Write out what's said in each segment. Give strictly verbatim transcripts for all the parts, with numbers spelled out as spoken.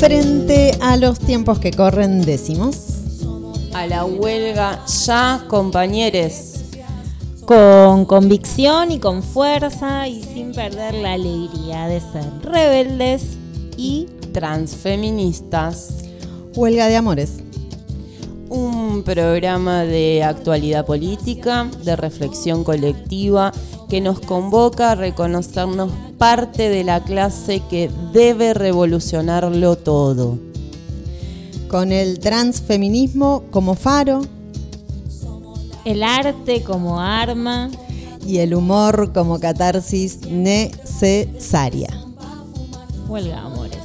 Frente a los tiempos que corren, decimos: a la huelga ya, compañeros. Con convicción y con fuerza y sin perder la alegría de ser rebeldes y transfeministas. Huelga de Amores. Un programa de actualidad política, de reflexión colectiva, que nos convoca a reconocernos parte de la clase que debe revolucionarlo todo. Con el transfeminismo como faro, el arte como arma y el humor como catarsis necesaria. Huelga de Amores.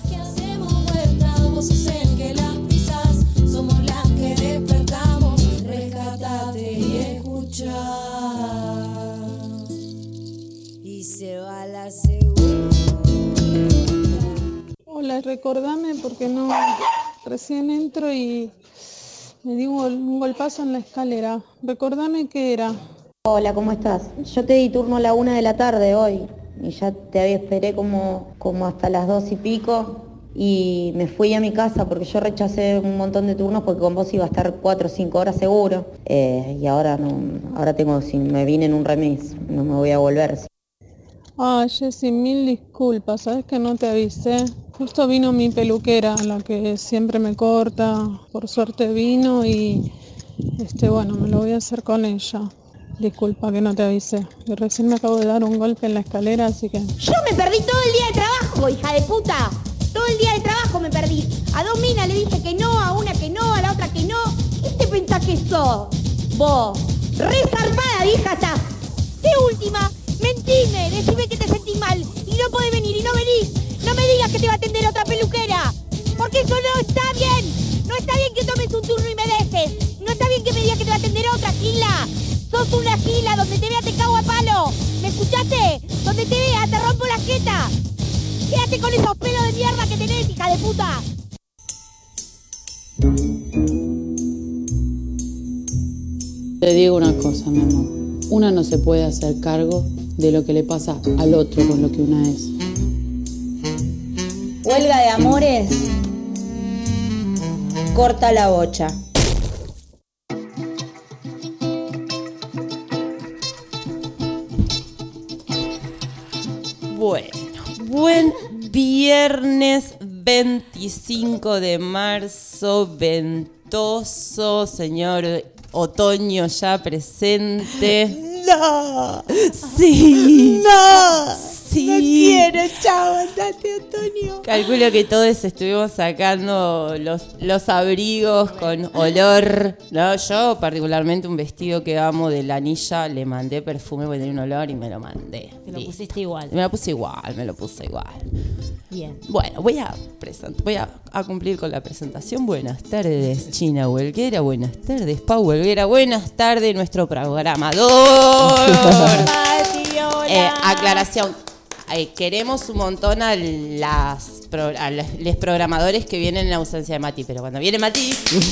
Somos las que despertamos, rescatate y escucha. Y se va la segunda. Hola, recordame porque no, recién entro y me di un golpazo en la escalera. Recordame qué era. Hola, ¿cómo estás? Yo te di turno a la una de la tarde hoy y ya te había esperé como, como hasta las dos y pico y me fui a mi casa porque yo rechacé un montón de turnos porque con vos iba a estar cuatro o cinco horas seguro eh, y ahora no, ahora tengo, si me vine en un remis, no me voy a volver. Ah, Jessy, mil disculpas, sabes que no te avisé. Justo vino mi peluquera, la que siempre me corta, por suerte vino y este bueno, me lo voy a hacer con ella. Disculpa que no te avisé. Y recién me acabo de dar un golpe en la escalera, así que... Yo me perdí todo el día de trabajo, hija de puta. Todo el día de trabajo me perdí. A dos minas le dije que no, a una que no, a la otra que no. ¿Qué te pensás que sos? Vos, re zarpada, vieja estás. De última, mentime, decime que te sentís mal. Y no podés venir y no venís. No me digas que te va a atender otra peluquera. Porque eso no está bien. No está bien que tomes un turno y me dejes. No está bien que me digas que te va a atender otra, gila. Sos una gila, donde te vea te cago a palo. ¿Me escuchaste? Donde te vea te rompo la jeta. Quédate con esos pelos de mierda que tenés, hija de puta. Te digo una cosa, mi amor. Una no se puede hacer cargo de lo que le pasa al otro con lo que una es. Huelga de amores, corta la bocha. Bueno, buen viernes veinticinco de marzo, ventoso, señor otoño ya presente. ¡No! Sí. ¡No! Sí. No quiero, chao, andate, Antonio. Calculo que todos estuvimos sacando los, los abrigos con olor, ¿no? Yo particularmente un vestido que amo de Lanilla, le mandé perfume porque tenía un olor y me lo mandé. Te lo Listo. pusiste igual. Me lo puse igual, me lo puse igual. Bien. Bueno, voy a present- voy a, a cumplir con la presentación. Buenas tardes, China Huelguera. Buenas tardes, Pau Huelguera. Buenas tardes, nuestro programador. eh, aclaración. Eh, queremos un montón a, las pro, a los programadores que vienen en ausencia de Mati, pero cuando viene Mati...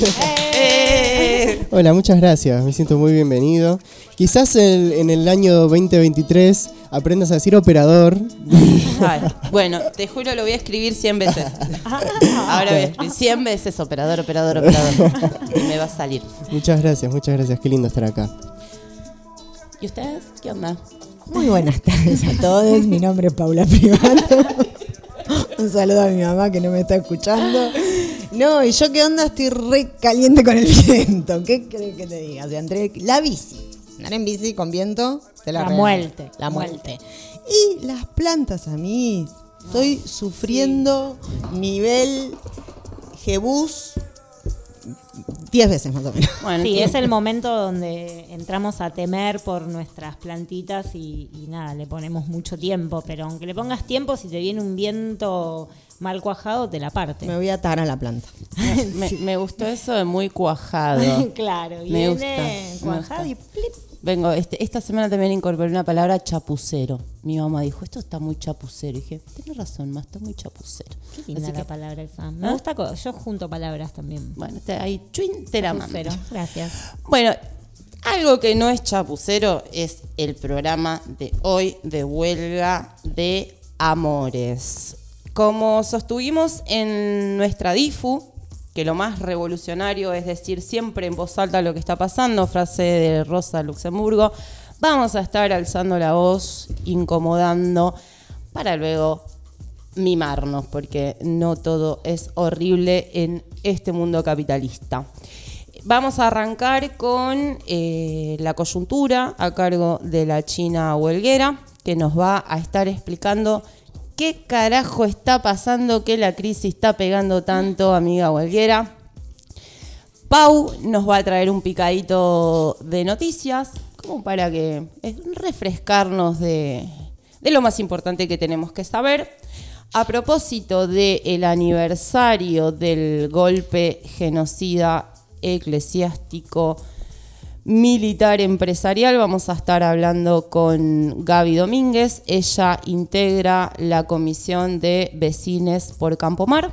¡eh! Hola, muchas gracias, me siento muy bienvenido. Quizás el, en el año veinte veintitrés aprendas a decir operador. Ay, bueno, te juro lo voy a escribir cien veces. Ahora voy a escribir cien veces operador, operador, operador. Y me va a salir. Muchas gracias, muchas gracias, qué lindo estar acá. ¿Y ustedes? ¿Qué onda? Muy buenas tardes a todos, mi nombre es Paula Privado. Un saludo a mi mamá que no me está escuchando. No, y yo qué onda, estoy re caliente con el viento. ¿Qué crees que te diga? O sea, entré la bici. Andar en bici con viento, te la La regalo. muerte. La muerte. Y las plantas a mí, estoy sufriendo nivel Jebús diez veces más o menos. Bueno, Sí, sí. es el momento donde entramos a temer por nuestras plantitas y, y nada, le ponemos mucho tiempo, pero aunque le pongas tiempo, si te viene un viento mal cuajado, te la parte. Me voy a atar a la planta. Me, me gustó eso de muy cuajado. Claro, Me viene gusta, me cuajado gusta. y plip. Vengo, este, esta semana también incorporé una palabra chapucero. Mi mamá dijo, esto está muy chapucero. Y dije, tienes razón, ma, está muy chapucero. Qué linda Así la que, palabra esa. Me ¿Ah? gusta, co- yo junto palabras también. bueno, te, ahí, chuin, te la mando. Cero. Gracias. Bueno, algo que no es chapucero es el programa de hoy de Huelga de Amores. Como sostuvimos en nuestra difu, que lo más revolucionario es decir siempre en voz alta lo que está pasando, frase de Rosa Luxemburgo, vamos a estar alzando la voz, incomodando, para luego mimarnos, porque no todo es horrible en este mundo capitalista. Vamos a arrancar con eh, la coyuntura a cargo de la China Huelguera, que nos va a estar explicando qué carajo está pasando, que la crisis está pegando tanto, amiga Huelguera. Pau nos va a traer un picadito de noticias, como para que eh, refrescarnos de, de lo más importante que tenemos que saber. A propósito del aniversario del golpe genocida eclesiástico militar empresarial, vamos a estar hablando con Gaby Domínguez. Ella integra la comisión de Vecines por Campomar.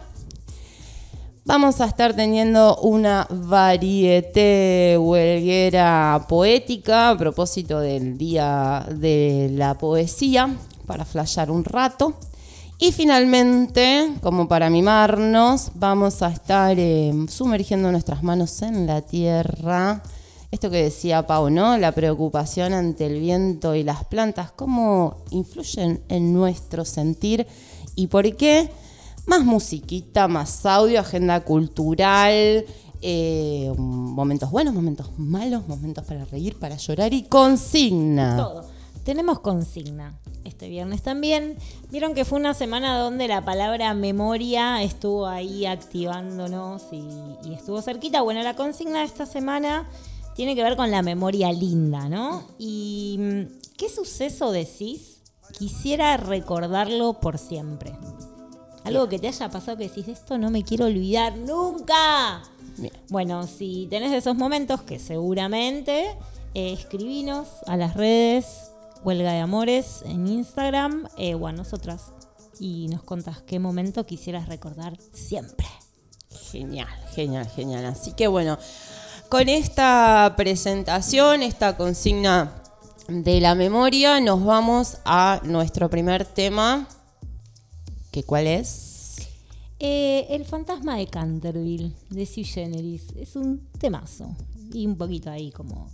Vamos a estar teniendo una varieté huelguera poética a propósito del Día de la Poesía, para flashear un rato. Y finalmente, como para mimarnos, vamos a estar eh, sumergiendo nuestras manos en la tierra. Esto que decía Pau, ¿no? La preocupación ante el viento y las plantas, cómo influyen en nuestro sentir y por qué. Más musiquita, más audio, agenda cultural, eh, momentos buenos, momentos malos, momentos para reír, para llorar y consigna. Todo. Tenemos consigna este viernes también. Vieron que fue una semana donde la palabra memoria estuvo ahí activándonos y, y estuvo cerquita. Bueno, la consigna de esta semana tiene que ver con la memoria linda, ¿no? ¿Y qué suceso decís? Quisiera recordarlo por siempre. Algo que te haya pasado que decís, de esto no me quiero olvidar nunca. Bien. Bueno, si tenés esos momentos, que seguramente, eh, escribinos a las redes Huelga de Amores en Instagram eh, o a nosotras y nos contás qué momento quisieras recordar siempre. Genial, genial, genial. Así que bueno, con esta presentación, esta consigna de la memoria, nos vamos a nuestro primer tema. ¿Qué cuál es? Eh, el fantasma de Canterville, de Sui Generis. Es un temazo. Y un poquito ahí como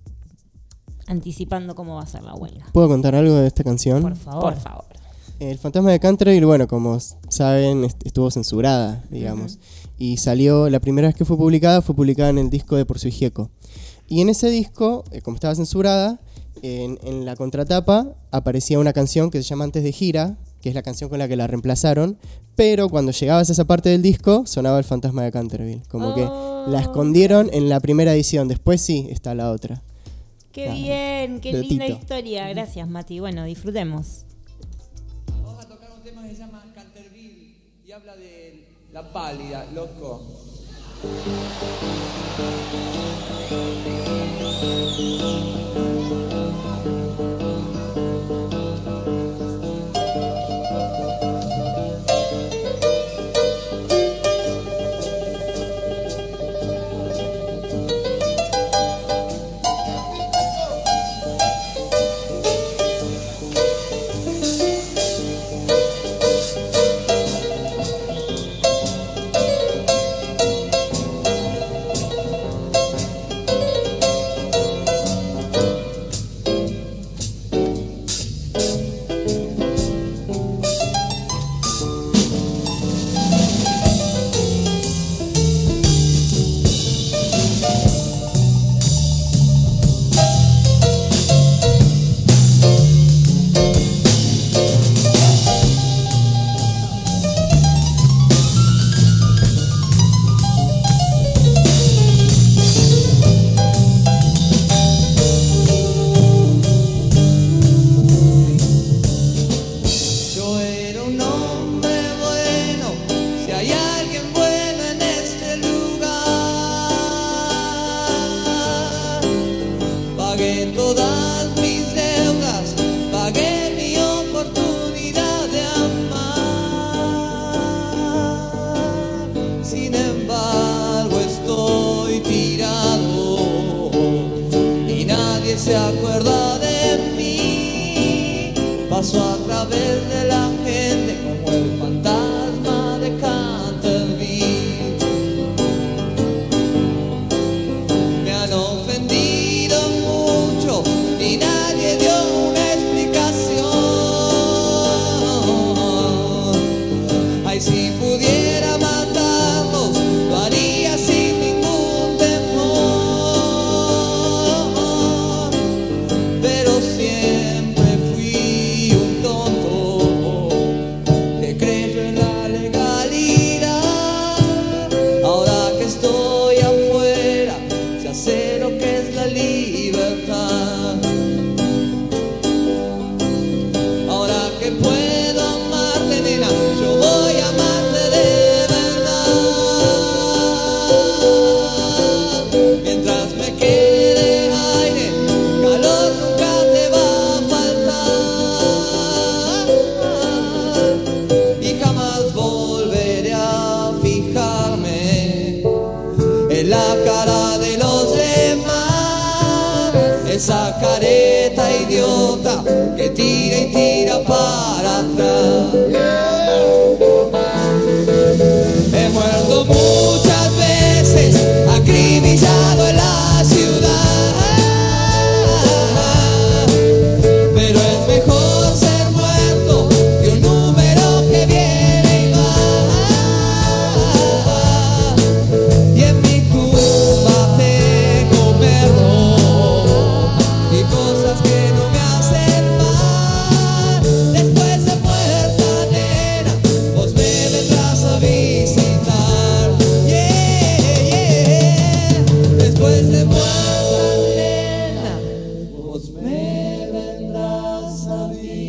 anticipando cómo va a ser la huelga. ¿Puedo contar algo de esta canción? Por favor. Por favor. El fantasma de Canterville, bueno, como saben, estuvo censurada, digamos. Uh-huh. Y salió, la primera vez que fue publicada, fue publicada en el disco de Por Sui Gieco. Y en ese disco, como estaba censurada, en, en la contratapa aparecía una canción que se llama Antes de Gira, que es la canción con la que la reemplazaron, pero cuando llegabas a esa parte del disco, sonaba el fantasma de Canterville. Como oh. que la escondieron en la primera edición, después sí está la otra. ¡Qué ah, bien! ¡Qué linda Tito. Historia! Gracias, Mati. Bueno, disfrutemos. Vamos a tocar un tema que se llama Canterville y habla de la pálida, loco. se acuerda de mí. Paso a través de la gente como el fantasma la cara de los demás. Esa careta idiota que tira y tira para atrás. He muerto muchas veces, acribillado en la ciudad, pero es mejor ser muerto que un número que viene y va. Y en mi tumba tengo perro y cosas que no me hacen mal. Después de muerta, nena, vos me vendrás a visitar. Yeah, yeah. Después de muerta, nena, vos me vendrás a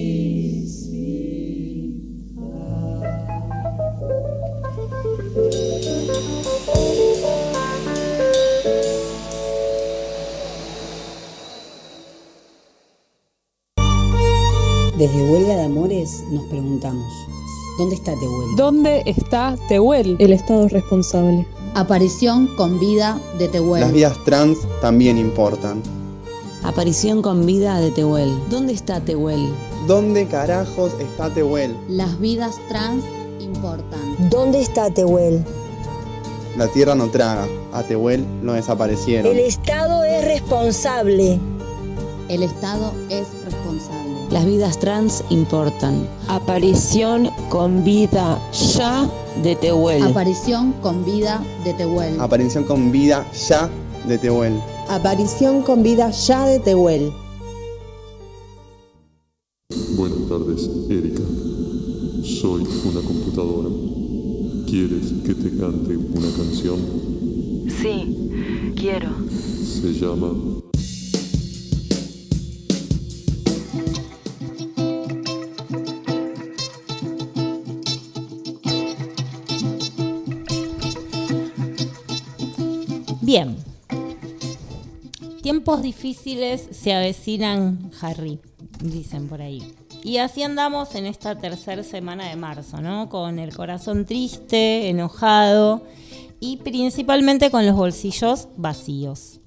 Desde Huelga de Amores nos preguntamos, ¿dónde está Tehuel? ¿Dónde está Tehuel? El Estado responsable. Aparición con vida de Tehuel. Las vidas trans también importan. Aparición con vida de Tehuel. ¿Dónde está Tehuel? ¿Dónde carajos está Tehuel? Las vidas trans importan. ¿Dónde está Tehuel? La tierra no traga, a Tehuel lo desaparecieron. El Estado es responsable. El Estado es responsable. Las vidas trans importan. Aparición con vida ya de Tehuel. Aparición con vida de Tehuel. Aparición con vida ya de Tehuel. Aparición con vida ya de Tehuel. Buenas tardes, Erika. Soy una computadora. ¿Quieres que te cante una canción? Sí, quiero. Se llama... Bien. Tiempos difíciles se avecinan, Harry, dicen por ahí. Y así andamos en esta tercera semana de marzo, ¿no? Con el corazón triste, enojado y principalmente con los bolsillos vacíos.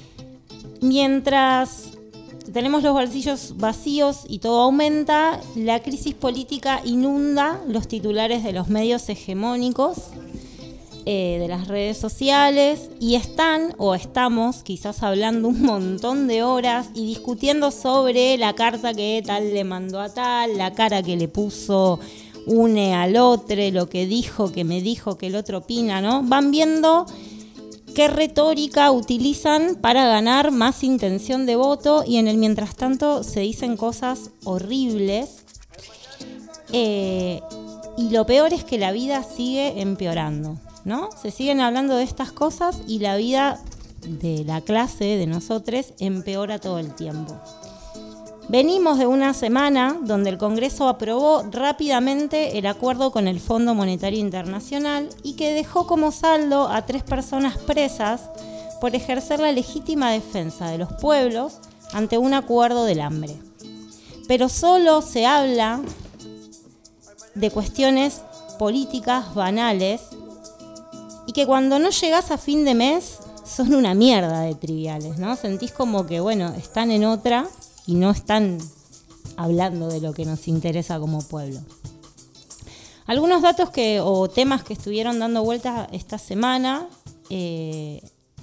Mientras tenemos los bolsillos vacíos y todo aumenta, la crisis política inunda los titulares de los medios hegemónicos, eh, de las redes sociales, y están o estamos quizás hablando un montón de horas y discutiendo sobre la carta que tal le mandó a tal, la cara que le puso une al otro, lo que dijo, que me dijo, que el otro opina, ¿no? Van viendo qué retórica utilizan para ganar más intención de voto, y en el mientras tanto se dicen cosas horribles. Eh, y lo peor es que la vida sigue empeorando, ¿no? Se siguen hablando de estas cosas y la vida de la clase, de nosotros, empeora todo el tiempo. Venimos de una semana donde el Congreso aprobó rápidamente el acuerdo con el Fondo Monetario Internacional y que dejó como saldo a tres personas presas por ejercer la legítima defensa de los pueblos ante un acuerdo del hambre. Pero solo se habla de cuestiones políticas banales y que cuando no llegás a fin de mes son una mierda de triviales, ¿no? Sentís como que, bueno, están en otra y no están hablando de lo que nos interesa como pueblo. Algunos datos que, o temas que estuvieron dando vueltas esta semana eh,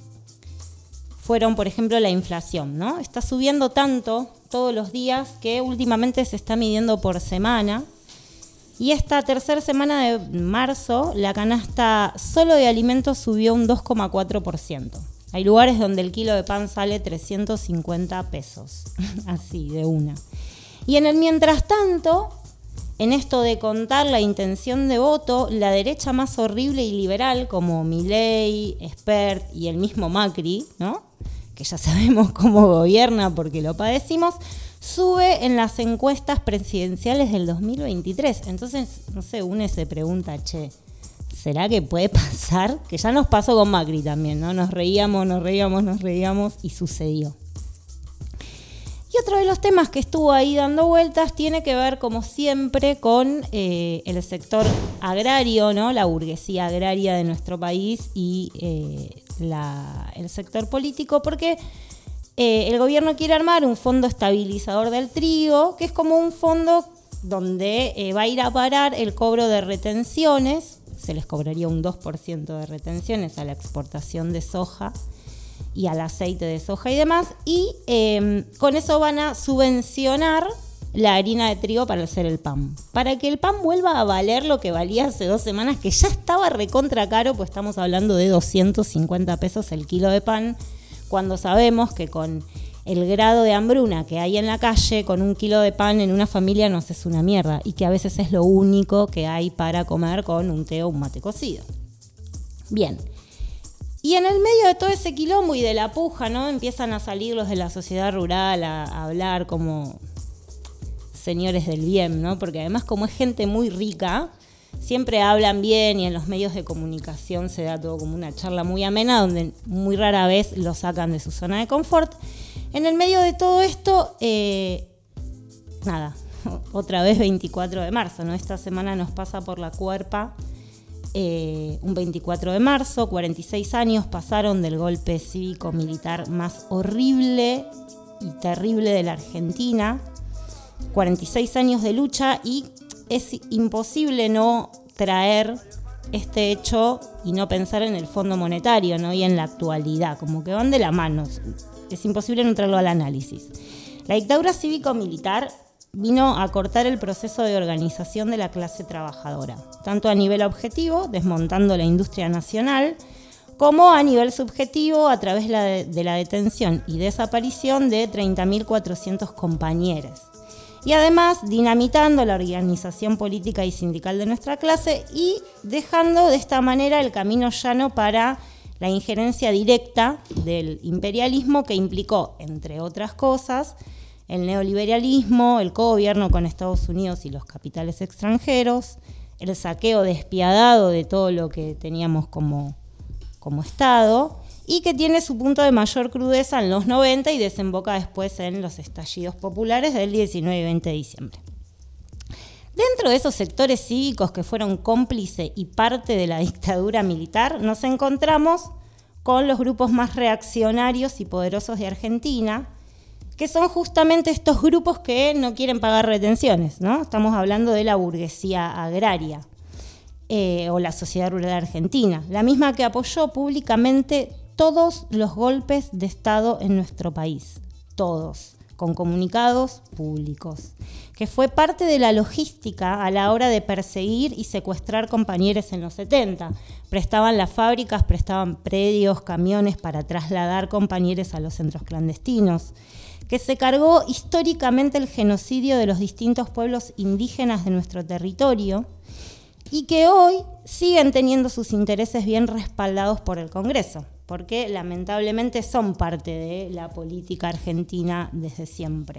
fueron, por ejemplo, la inflación, ¿no? Está subiendo tanto todos los días que últimamente se está midiendo por semana. Y esta tercera semana de marzo, la canasta solo de alimentos subió un dos coma cuatro por ciento. Hay lugares donde el kilo de pan sale trescientos cincuenta pesos, así, de una. Y en el mientras tanto, en esto de contar la intención de voto, la derecha más horrible y liberal, como Milei, Spert y el mismo Macri, ¿no? Que ya sabemos cómo gobierna porque lo padecimos, sube en las encuestas presidenciales del dos mil veintitrés. Entonces, no sé, uno se pregunta, che, ¿será que puede pasar? Que ya nos pasó con Macri también, ¿no? Nos reíamos, nos reíamos, nos reíamos y sucedió. Y otro de los temas que estuvo ahí dando vueltas tiene que ver, como siempre, con eh, el sector agrario, ¿no? La burguesía agraria de nuestro país y eh, la, el sector político, porque eh, el gobierno quiere armar un fondo estabilizador del trigo, que es como un fondo donde eh, va a ir a parar el cobro de retenciones. Se les cobraría un dos por ciento de retenciones a la exportación de soja y al aceite de soja y demás, y eh, con eso van a subvencionar la harina de trigo para hacer el pan, para que el pan vuelva a valer lo que valía hace dos semanas, que ya estaba recontra caro, pues estamos hablando de doscientos cincuenta pesos el kilo de pan, cuando sabemos que con el grado de hambruna que hay en la calle, con un kilo de pan en una familia no se es una mierda, y que a veces es lo único que hay para comer con un té o un mate cocido. Bien. Y en el medio de todo ese quilombo y de la puja, ¿no? Empiezan a salir los de la sociedad rural a, a hablar como señores del bien, ¿no? Porque además, como es gente muy rica, siempre hablan bien, y en los medios de comunicación se da todo como una charla muy amena, donde muy rara vez lo sacan de su zona de confort. En el medio de todo esto, eh, nada, otra vez veinticuatro de marzo, ¿no? Esta semana nos pasa por la cuerpa. Eh, un veinticuatro de marzo, cuarenta y seis años pasaron del golpe cívico-militar más horrible y terrible de la Argentina. cuarenta y seis años de lucha, y es imposible no traer este hecho y no pensar en el Fondo Monetario, ¿no? Y en la actualidad, como que van de la mano. Es imposible no traerlo al análisis. La dictadura cívico-militar vino a cortar el proceso de organización de la clase trabajadora, tanto a nivel objetivo, desmontando la industria nacional, como a nivel subjetivo, a través de la detención y desaparición de treinta mil cuatrocientos compañeros. Y además dinamitando la organización política y sindical de nuestra clase, y dejando de esta manera el camino llano para la injerencia directa del imperialismo, que implicó, entre otras cosas, el neoliberalismo, el cogobierno con Estados Unidos y los capitales extranjeros, el saqueo despiadado de todo lo que teníamos como, como Estado, y que tiene su punto de mayor crudeza en los noventa y desemboca después en los estallidos populares del diecinueve y veinte de diciembre. Dentro de esos sectores cívicos que fueron cómplice y parte de la dictadura militar, nos encontramos con los grupos más reaccionarios y poderosos de Argentina, que son justamente estos grupos que no quieren pagar retenciones, ¿no? Estamos hablando de la burguesía agraria eh, o la sociedad rural argentina, la misma que apoyó públicamente todos los golpes de Estado en nuestro país, todos, con comunicados públicos, que fue parte de la logística a la hora de perseguir y secuestrar compañeros en los setenta. Prestaban las fábricas, prestaban predios, camiones para trasladar compañeros a los centros clandestinos, que se cargó históricamente el genocidio de los distintos pueblos indígenas de nuestro territorio, y que hoy siguen teniendo sus intereses bien respaldados por el Congreso, porque lamentablemente son parte de la política argentina desde siempre.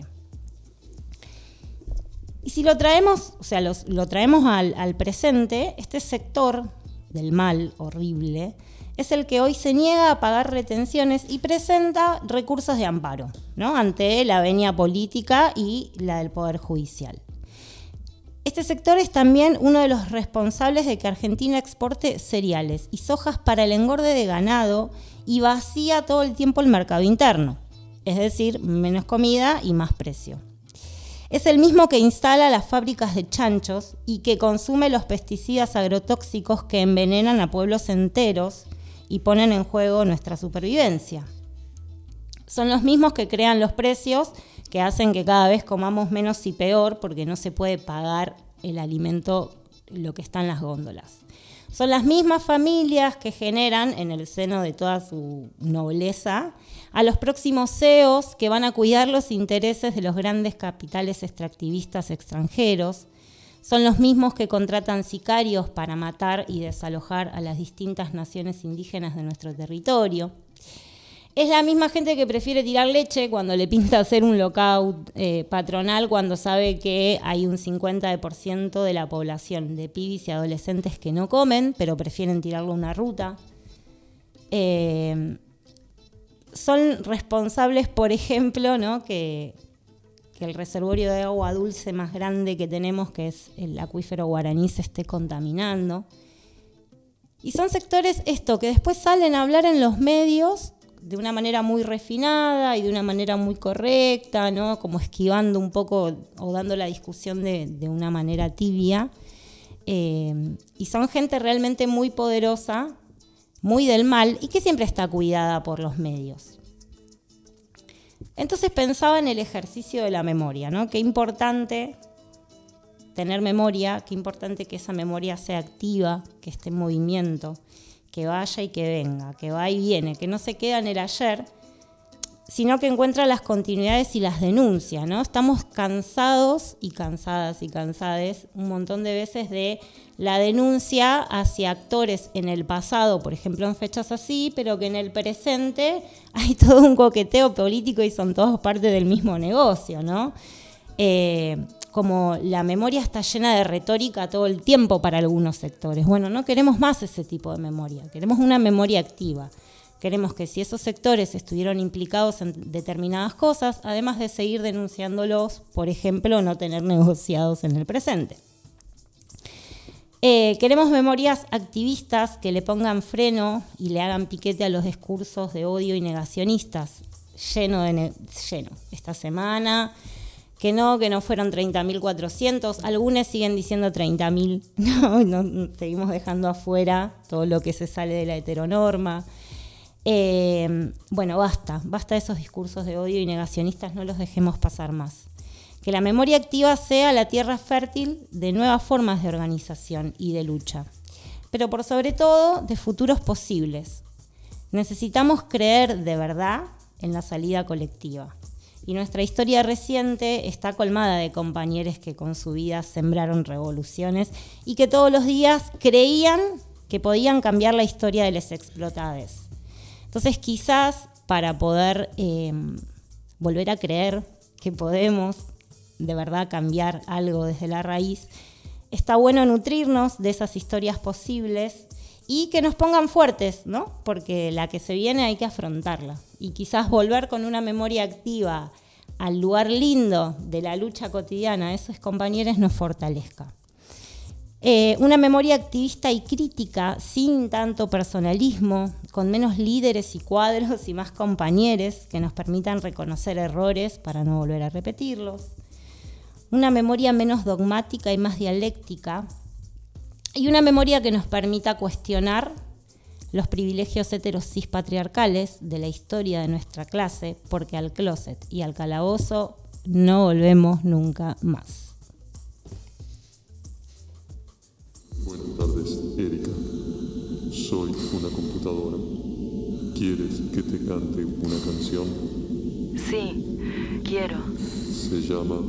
Y si lo traemos, o sea, los, lo traemos al, al presente, este sector del mal horrible es el que hoy se niega a pagar retenciones y presenta recursos de amparo, ¿no? Ante la venia política y la del Poder Judicial. Este sector es también uno de los responsables de que Argentina exporte cereales y sojas para el engorde de ganado y vacía todo el tiempo el mercado interno, es decir, menos comida y más precio. Es el mismo que instala las fábricas de chanchos y que consume los pesticidas agrotóxicos que envenenan a pueblos enteros y ponen en juego nuestra supervivencia. Son los mismos que crean los precios que hacen que cada vez comamos menos y peor, porque no se puede pagar el alimento, lo que está en las góndolas. Son las mismas familias que generan, en el seno de toda su nobleza, a los próximos C E Os que van a cuidar los intereses de los grandes capitales extractivistas extranjeros. Son los mismos que contratan sicarios para matar y desalojar a las distintas naciones indígenas de nuestro territorio. Es la misma gente que prefiere tirar leche cuando le pinta hacer un lockout eh, patronal, cuando sabe que hay un cincuenta por ciento de la población de pibis y adolescentes que no comen, pero prefieren tirarlo a una ruta. Eh, son responsables, por ejemplo, ¿no? que, que el reservorio de agua dulce más grande que tenemos, que es el acuífero Guaraní, se esté contaminando. Y son sectores, esto, que después salen a hablar en los medios de una manera muy refinada y de una manera muy correcta, ¿no? Como esquivando un poco o dando la discusión de, de una manera tibia. Eh, y son gente realmente muy poderosa, muy del mal, y que siempre está cuidada por los medios. Entonces pensaba en el ejercicio de la memoria, ¿no? Qué importante tener memoria, qué importante que esa memoria sea activa, que esté en movimiento, que vaya y que venga, que va y viene, que no se queda en el ayer, sino que encuentra las continuidades y las denuncia, ¿no? Estamos cansados y cansadas y cansades un montón de veces de la denuncia hacia actores en el pasado, por ejemplo en fechas así, pero que en el presente hay todo un coqueteo político y son todos parte del mismo negocio, ¿no? Eh, como la memoria está llena de retórica todo el tiempo para algunos sectores. Bueno, no queremos más ese tipo de memoria, queremos una memoria activa. Queremos que si esos sectores estuvieron implicados en determinadas cosas, además de seguir denunciándolos, por ejemplo, no tener negociados en el presente. Eh, queremos memorias activistas que le pongan freno y le hagan piquete a los discursos de odio y negacionistas. Lleno de ne- lleno. Esta semana, que no, que no fueron treinta mil cuatrocientos, algunos siguen diciendo treinta mil, no, no, seguimos dejando afuera todo lo que se sale de la heteronorma. Eh, bueno, basta, basta de esos discursos de odio y negacionistas, no los dejemos pasar más. Que la memoria activa sea la tierra fértil de nuevas formas de organización y de lucha, pero por sobre todo de futuros posibles. Necesitamos creer de verdad en la salida colectiva. Y nuestra historia reciente está colmada de compañeros que con su vida sembraron revoluciones y que todos los días creían que podían cambiar la historia de los explotados. Entonces, quizás para poder eh, volver a creer que podemos de verdad cambiar algo desde la raíz, está bueno nutrirnos de esas historias posibles y que nos pongan fuertes, ¿no? Porque la que se viene hay que afrontarla. Y quizás volver con una memoria activa al lugar lindo de la lucha cotidiana de esos compañeros nos fortalezca. Eh, una memoria activista y crítica, sin tanto personalismo, con menos líderes y cuadros y más compañeros que nos permitan reconocer errores para no volver a repetirlos. Una memoria menos dogmática y más dialéctica. Y una memoria que nos permita cuestionar los privilegios heterosis patriarcales de la historia de nuestra clase, porque al closet y al calabozo no volvemos nunca más. Buenas tardes, Erika. Soy una computadora. ¿Quieres que te cante una canción? Sí, quiero. Se llama...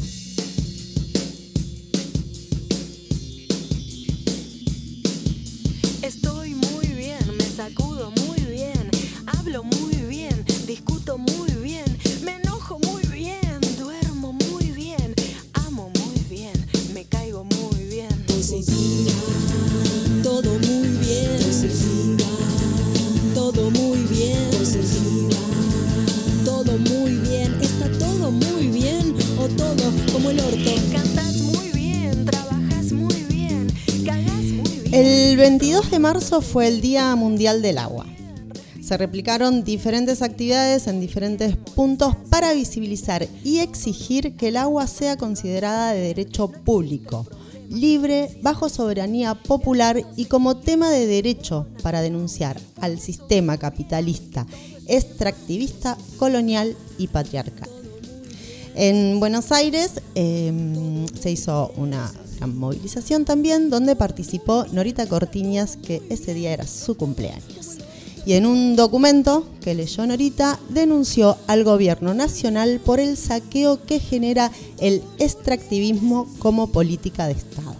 Estoy muy bien, me sacudo muy bien, hablo muy bien, discuto muy bien, me enojo muy bien, duermo muy bien, amo muy bien, me caigo muy bien. Positiva, todo muy bien. Positiva, todo muy bien. Positiva, todo muy bien. Está todo muy bien o todo como el orto. Cantas muy bien, trabajas muy bien, cagas muy bien. El veintidós de marzo fue el Día Mundial del Agua. Se replicaron diferentes actividades en diferentes puntos para visibilizar y exigir que el agua sea considerada de derecho público, libre, bajo soberanía popular y como tema de derecho para denunciar al sistema capitalista, extractivista, colonial y patriarcal. En Buenos Aires eh, se hizo una gran movilización también, donde participó Norita Cortiñas, que ese día era su cumpleaños. Y en un documento que leyó Norita, denunció al gobierno nacional por el saqueo que genera el extractivismo como política de Estado.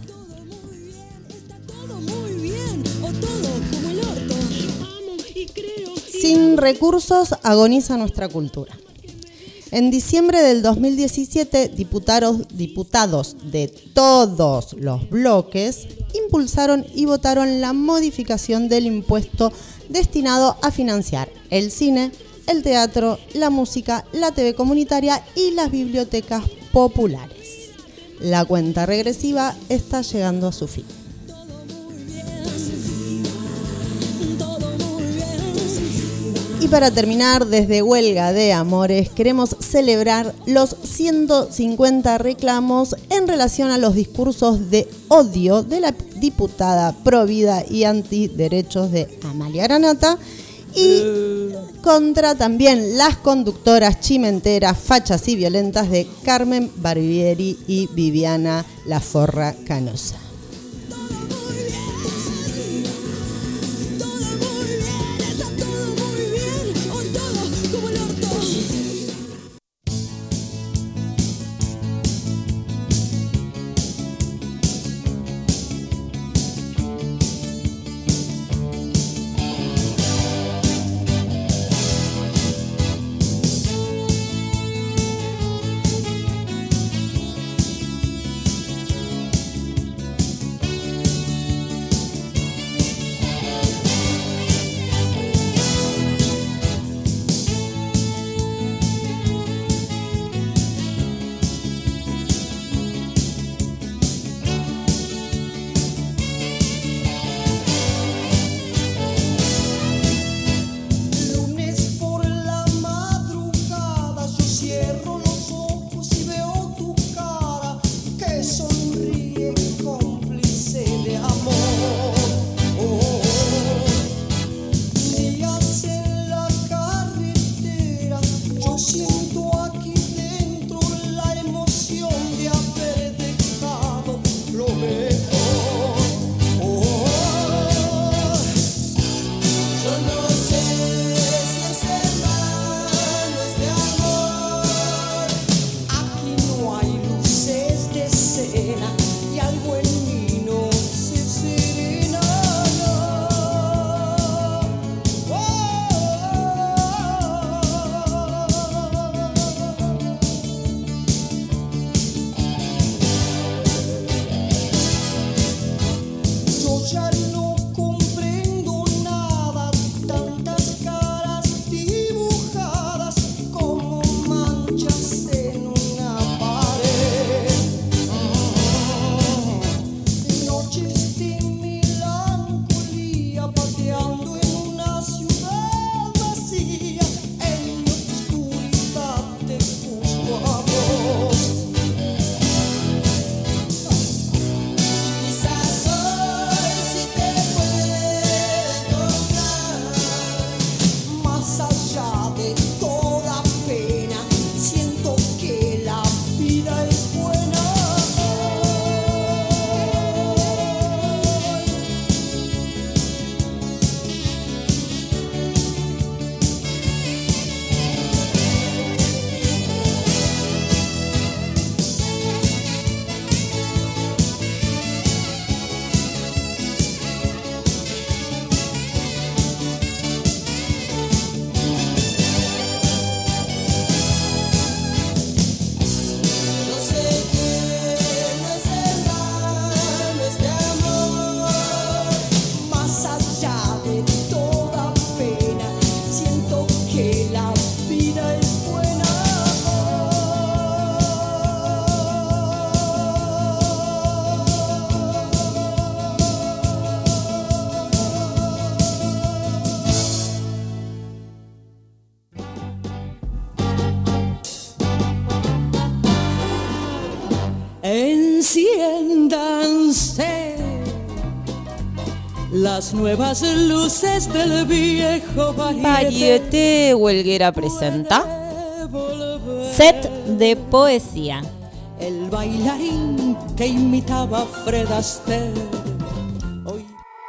Sin recursos agoniza nuestra cultura. En diciembre del dos mil diecisiete, diputados, diputados de todos los bloques impulsaron y votaron la modificación del impuesto destinado a financiar el cine, el teatro, la música, la T V comunitaria y las bibliotecas populares. La cuenta regresiva está llegando a su fin. Y para terminar, desde Huelga de Amores, queremos celebrar los ciento cincuenta reclamos en relación a los discursos de odio de la diputada provida y antiderechos de Amalia Granata y contra también las conductoras chimenteras, fachas y violentas de Carmen Barbieri y Viviana Laforra Canosa. Enciéndanse las nuevas luces del viejo varieté. Varieté Huelguera presenta set de poesía. El bailarín que imitaba a Fred Astaire. Hoy...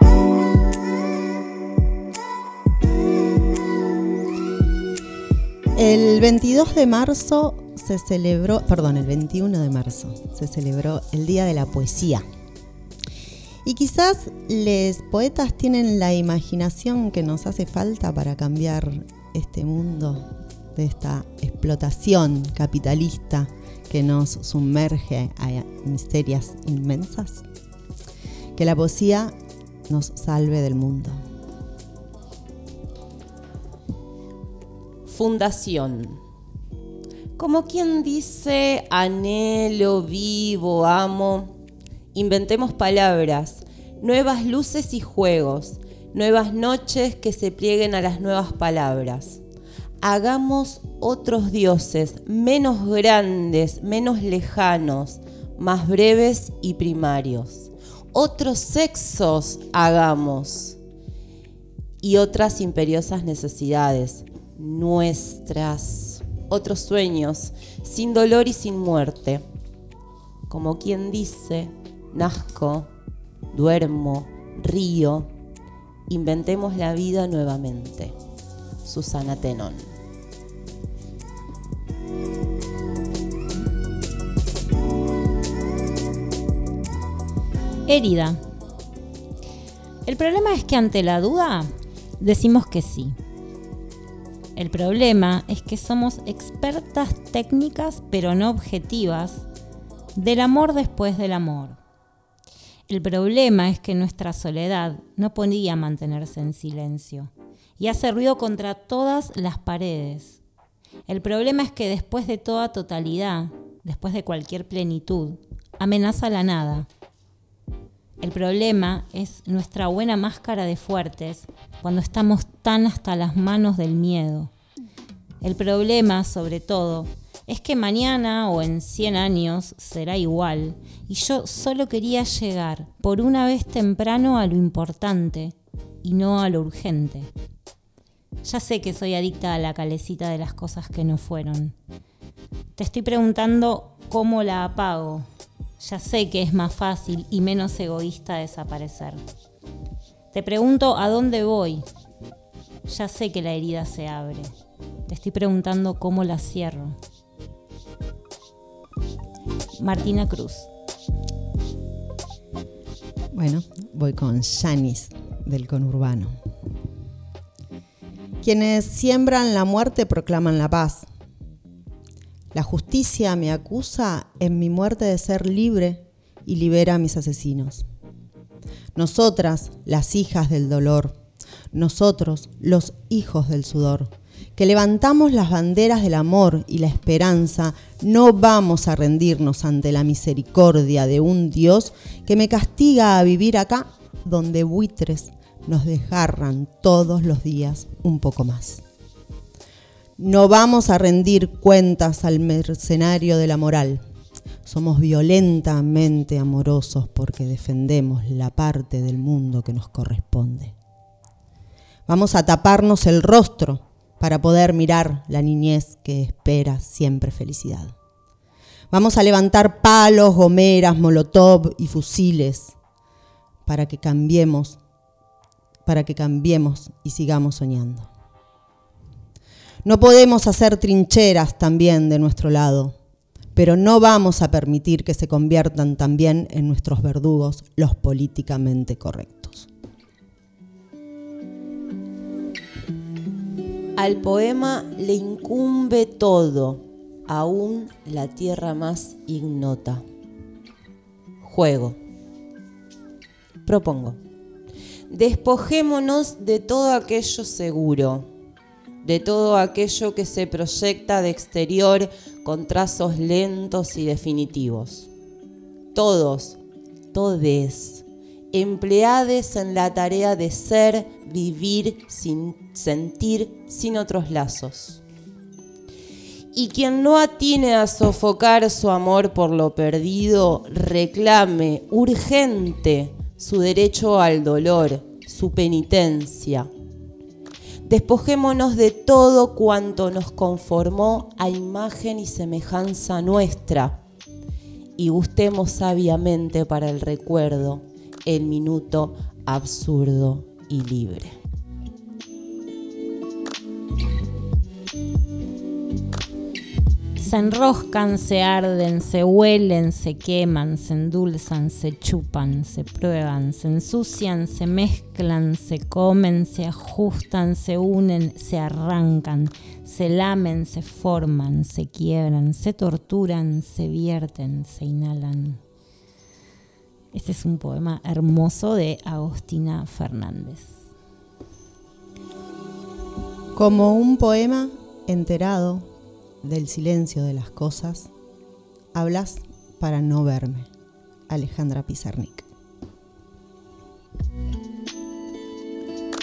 El veintidós de marzo se celebró, perdón, el veintiuno de marzo se celebró el Día de la Poesía. Y quizás los poetas tienen la imaginación que nos hace falta para cambiar este mundo de esta explotación capitalista que nos sumerge a miserias inmensas. Que la poesía nos salve del mundo. Fundación. Como quien dice, anhelo, vivo, amo. Inventemos palabras, nuevas luces y juegos nuevas noches que se plieguen a las nuevas palabras. Hagamos otros dioses, menos grandes, menos lejanos, más breves y primarios. Otros sexos hagamos y otras imperiosas necesidades, nuestras, otros sueños, sin dolor y sin muerte. Como quien dice, nazco, duermo, río, inventemos la vida nuevamente. Susana Tenón. Herida. El problema es que ante la duda decimos que sí. El problema es que somos expertas técnicas, pero no objetivas, del amor después del amor. El problema es que nuestra soledad no podía mantenerse en silencio y hace ruido contra todas las paredes. El problema es que después de toda totalidad, después de cualquier plenitud, amenaza la nada. El problema es nuestra buena máscara de fuertes cuando estamos tan hasta las manos del miedo. El problema, sobre todo, es que mañana o en cien años será igual y yo solo quería llegar por una vez temprano a lo importante y no a lo urgente. Ya sé que soy adicta a la calecita de las cosas que no fueron. Te estoy preguntando cómo la apago. Ya sé que es más fácil y menos egoísta desaparecer. Te pregunto a dónde voy. Ya sé que la herida se abre. Te estoy preguntando cómo la cierro. Martina Cruz. Bueno, voy con Yanis, del conurbano. Quienes siembran la muerte proclaman la paz. La justicia me acusa en mi muerte de ser libre y libera a mis asesinos. Nosotras, las hijas del dolor, nosotros, los hijos del sudor, que levantamos las banderas del amor y la esperanza, no vamos a rendirnos ante la misericordia de un Dios que me castiga a vivir acá donde buitres nos desgarran todos los días un poco más. No vamos a rendir cuentas al mercenario de la moral. Somos violentamente amorosos porque defendemos la parte del mundo que nos corresponde. Vamos a taparnos el rostro para poder mirar la niñez que espera siempre felicidad. Vamos a levantar palos, gomeras, molotov y fusiles para que cambiemos, para que cambiemos y sigamos soñando. No podemos hacer trincheras también de nuestro lado, pero no vamos a permitir que se conviertan también en nuestros verdugos los políticamente correctos. Al poema le incumbe todo, aún la tierra más ignota. Juego. Propongo. Despojémonos de todo aquello seguro, de todo aquello que se proyecta de exterior con trazos lentos y definitivos. Todos, todes, empleades en la tarea de ser, vivir, sin sentir, sin otros lazos. Y quien no atine a sofocar su amor por lo perdido, reclame urgente su derecho al dolor, su penitencia. Despojémonos de todo cuanto nos conformó a imagen y semejanza nuestra y gustemos sabiamente para el recuerdo el minuto absurdo y libre. Se enroscan, se arden, se huelen, se queman, se endulzan, se chupan, se prueban, se ensucian, se mezclan, se comen, se ajustan, se unen, se arrancan, se lamen, se forman, se quiebran, se torturan, se vierten, se inhalan. Este es un poema hermoso de Agostina Fernández. Como un poema enterado del silencio de las cosas, hablas para no verme. Alejandra Pizarnik.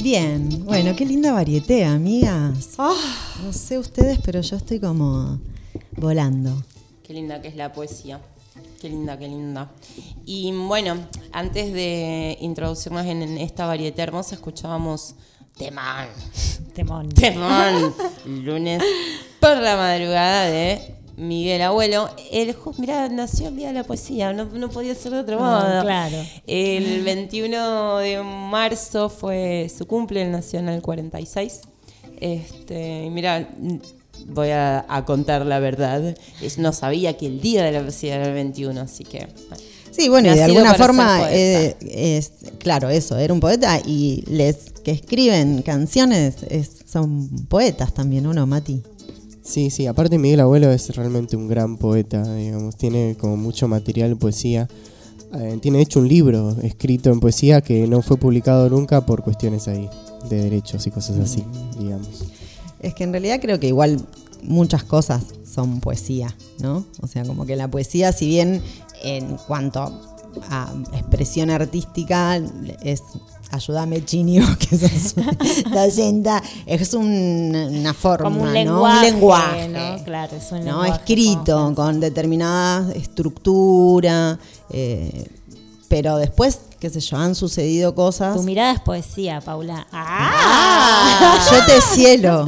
Bien, bueno, qué linda varieté, amigas. Ah. No sé ustedes, pero yo estoy como volando. Qué linda que es la poesía. Qué linda, qué linda. Y bueno, antes de introducirnos en, en esta varieté hermosa, escuchábamos Temón. Temón. Temón. Lunes por la madrugada de Miguel Abuelo. El, mirá, nació el Día de la Poesía, no, no podía ser de otro modo. No, claro. El veintiuno de marzo fue su cumple, él nació en el cuarenta y seis. Este, mirá, voy a, a contar la verdad. No sabía que el Día de la Poesía era el veintiuno, así que... Bueno. Sí, bueno, y de Nacido alguna para forma, ser eh, es, claro, eso, era un poeta y les que escriben canciones es, son poetas también, ¿no, Mati? Sí, sí, aparte Miguel Abuelo es realmente un gran poeta, digamos, tiene como mucho material, poesía. Eh, tiene hecho un libro escrito en poesía que no fue publicado nunca por cuestiones ahí de derechos y cosas así, digamos. Es que en realidad creo que igual muchas cosas son poesía, ¿no? O sea, como que la poesía, si bien en cuanto a expresión artística es, ayúdame Chinio, que sos docente, es un, una forma, como un ¿no? lenguaje, un lenguaje, ¿no? Claro, es un ¿no? lenguaje Escrito con determinada estructura, eh, pero después, qué sé yo, han sucedido cosas. Tu mirada es poesía, Paula. ¡Ah! Yo te cielo.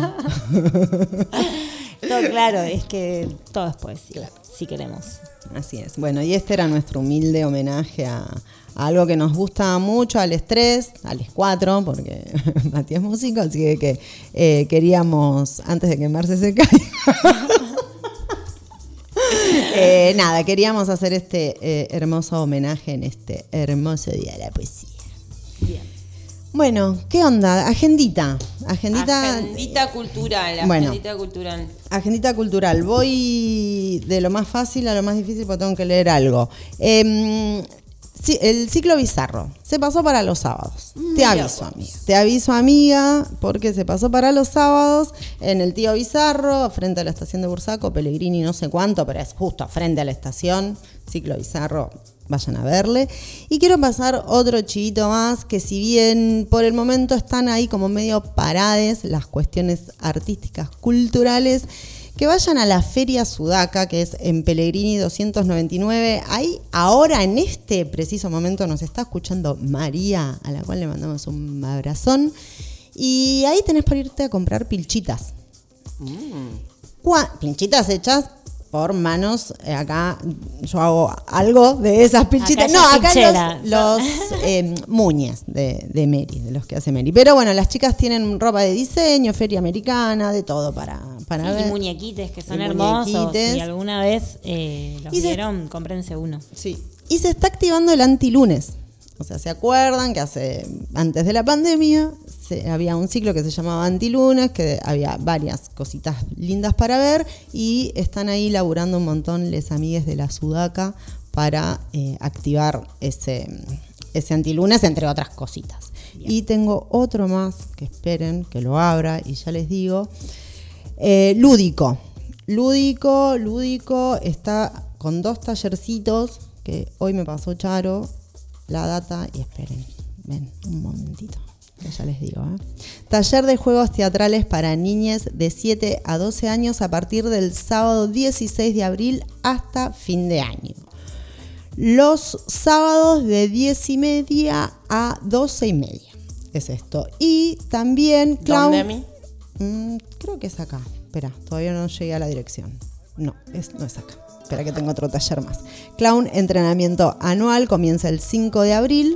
Todo claro, es que todo es poesía, si queremos. Así es. Bueno, y este era nuestro humilde homenaje a, a algo que nos gusta mucho, al estrés, a los cuatro, porque Mati es músico, así que, que eh, queríamos, antes de que Marce se caiga, eh, nada, queríamos hacer este eh, hermoso homenaje en este hermoso Día de la Poesía. Bien. Bueno, ¿qué onda? Agendita. Agendita, Agendita cultural. Bueno. Agendita cultural. Agendita cultural. Voy de lo más fácil a lo más difícil porque tengo que leer algo. Eh, el ciclo bizarro se pasó para los sábados. Mm, Te aviso, amiga. Te aviso, amiga, porque se pasó para los sábados en el Tío Bizarro, frente a la estación de Bursaco, Pellegrini, no sé cuánto, pero es justo frente a la estación. Ciclo bizarro. Vayan a verle. Y quiero pasar otro chivito más, que si bien por el momento están ahí como medio parades las cuestiones artísticas, culturales, que vayan a la Feria Sudaca, que es en Pellegrini doscientos noventa y nueve. Ahí, ahora, en este preciso momento, nos está escuchando María, a la cual le mandamos un abrazón. Y ahí tenés para irte a comprar pilchitas. Mm. Pilchitas hechas por manos, eh, acá yo hago algo de esas pilchitas. Acá no, acá pinchera. los, los eh, muñes de, de Mary, de los que hace Mary. Pero bueno, las chicas tienen ropa de diseño, feria americana, de todo para, para sí, ver. Y muñequites que son y hermosos. muñequites. Si alguna vez eh, los Y se- vieron, cómprense uno. Sí. Y se está activando el antilunes. O sea, ¿se acuerdan que hace antes de la pandemia se, había un ciclo que se llamaba Antilunes, que había varias cositas lindas para ver y están ahí laburando un montón les amigues de la Sudaca para eh, activar ese, ese Antilunes, entre otras cositas. Bien. Y tengo otro más, que esperen que lo abra y ya les digo. Eh, lúdico. Lúdico, lúdico, está con dos tallercitos que hoy me pasó Charo la data y esperen, ven un momentito, que ya les digo. ¿eh? Taller de juegos teatrales para niñas de siete a doce años a partir del sábado dieciséis de abril hasta fin de año. Los sábados de diez y media a doce y media. Es esto. Y también clown. ¿Dónde a mí? Mm, creo que es acá. Espera, todavía no llegué a la dirección. No, es, no es acá. Espera que tengo otro taller más. Clown entrenamiento anual comienza el cinco de abril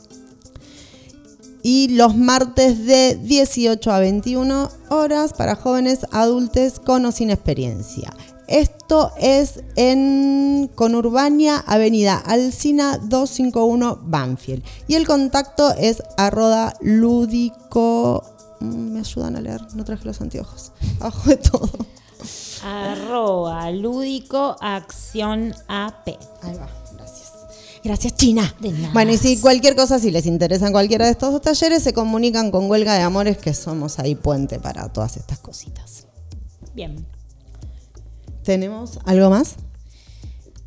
y los martes de dieciocho a veintiuna horas para jóvenes adultos con o sin experiencia. Esto es en Conurbania, Avenida Alsina doscientos cincuenta y uno, Banfield. Y el contacto es arroba lúdico. Me ayudan a leer, no traje los anteojos. Abajo de todo. Arroba lúdico acción A P. Ahí va, gracias. Gracias, China. De nada. Bueno, y si cualquier cosa, si les interesan cualquiera de estos dos talleres, se comunican con Huelga de Amores, que somos ahí puente para todas estas cositas. Bien. ¿Tenemos algo más?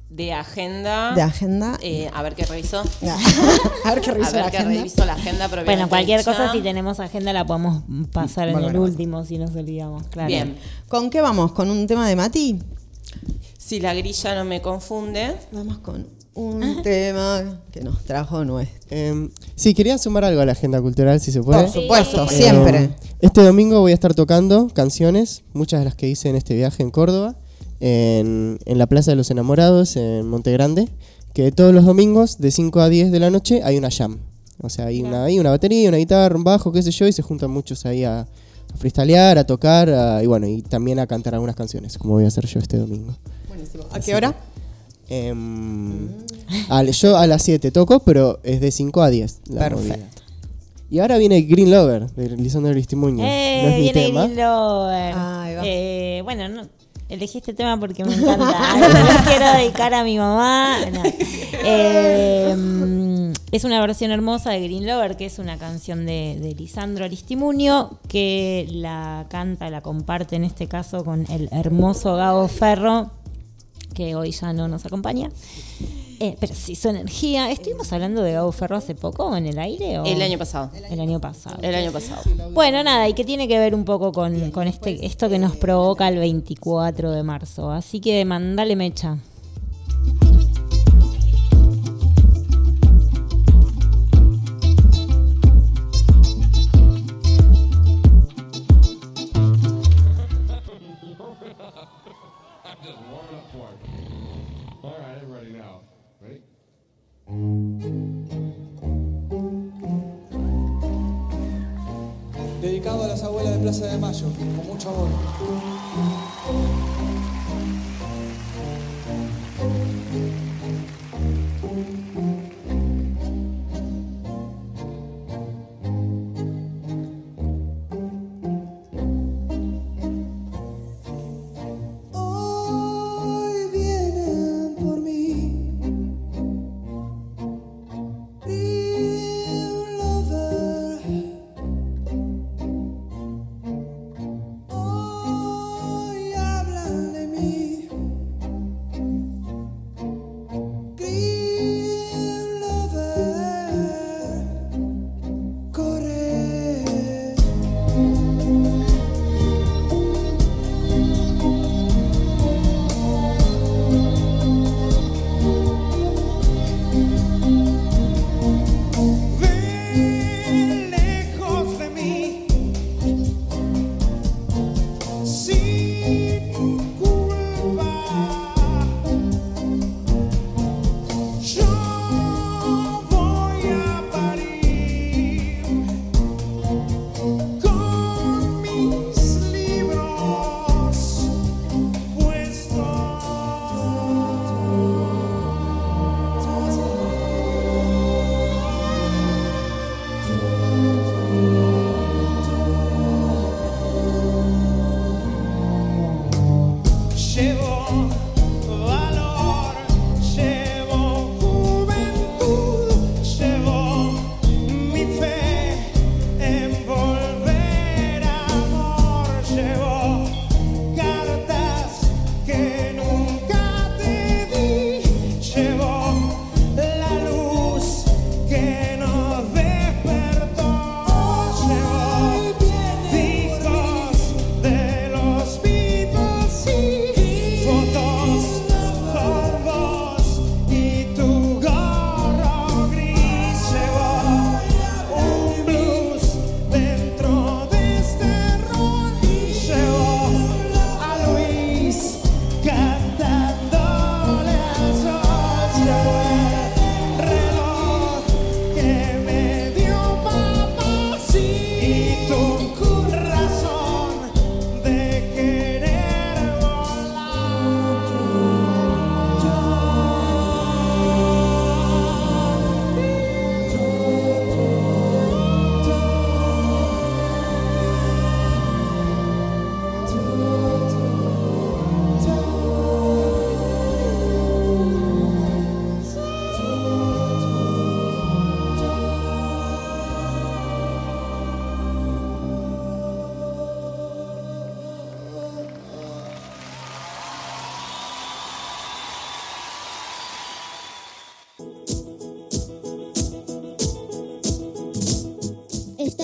de agenda. De agenda. Eh, a ver qué revisó. A ver qué revisó A ver la qué agenda. revisó la agenda. Propiamente Bueno, cualquier dicha. cosa, si tenemos agenda, la podemos pasar en Bueno, el bueno. último, si nos olvidamos. Claro. Bien. ¿Con qué vamos? ¿Con un tema de Mati? Si la grilla no me confunde. Vamos con un tema que nos trajo nuestro. Eh, sí, quería sumar algo a la agenda cultural, si se puede. Por supuesto, Eh, siempre. Este domingo voy a estar tocando canciones, muchas de las que hice en este viaje en Córdoba, en, en la Plaza de los Enamorados, en Monte Grande, que todos los domingos, de cinco a diez de la noche, hay una jam. O sea, hay una, hay una batería, una guitarra, un bajo, qué sé yo, y se juntan muchos ahí a, a freestylear, a tocar, a- y bueno, y también a cantar algunas canciones, como voy a hacer yo este domingo. Buenísimo. ¿A Así qué hora? que, em, al- yo a las siete toco, pero es de cinco a diez. la Perfecto. movida. Y ahora viene Green Lover, de Lisandro Aristimuño. Eh, no es mi viene tema. Green Lover. Ahí va. Eh, bueno, no, elegí este tema porque me encanta. Lo quiero dedicar a mi mamá. No. Eh, mm, es una versión hermosa de Green Lover, que es una canción de, de Lisandro Aristimuño, que la canta, la comparte en este caso con el hermoso Gabo Ferro, que hoy ya no nos acompaña. Eh, pero sí, su energía. ¿Estuvimos hablando de Gabo Ferro hace poco en el aire? O? El año pasado. El año pasado. El año pasado. Bueno, nada, y que tiene que ver un poco con, con este esto que nos provoca el veinticuatro de marzo. Así que mandale mecha. Dedicado a las abuelas de Plaza de Mayo, con mucho amor. Hoy vienen por mí, real lover. Hoy hablan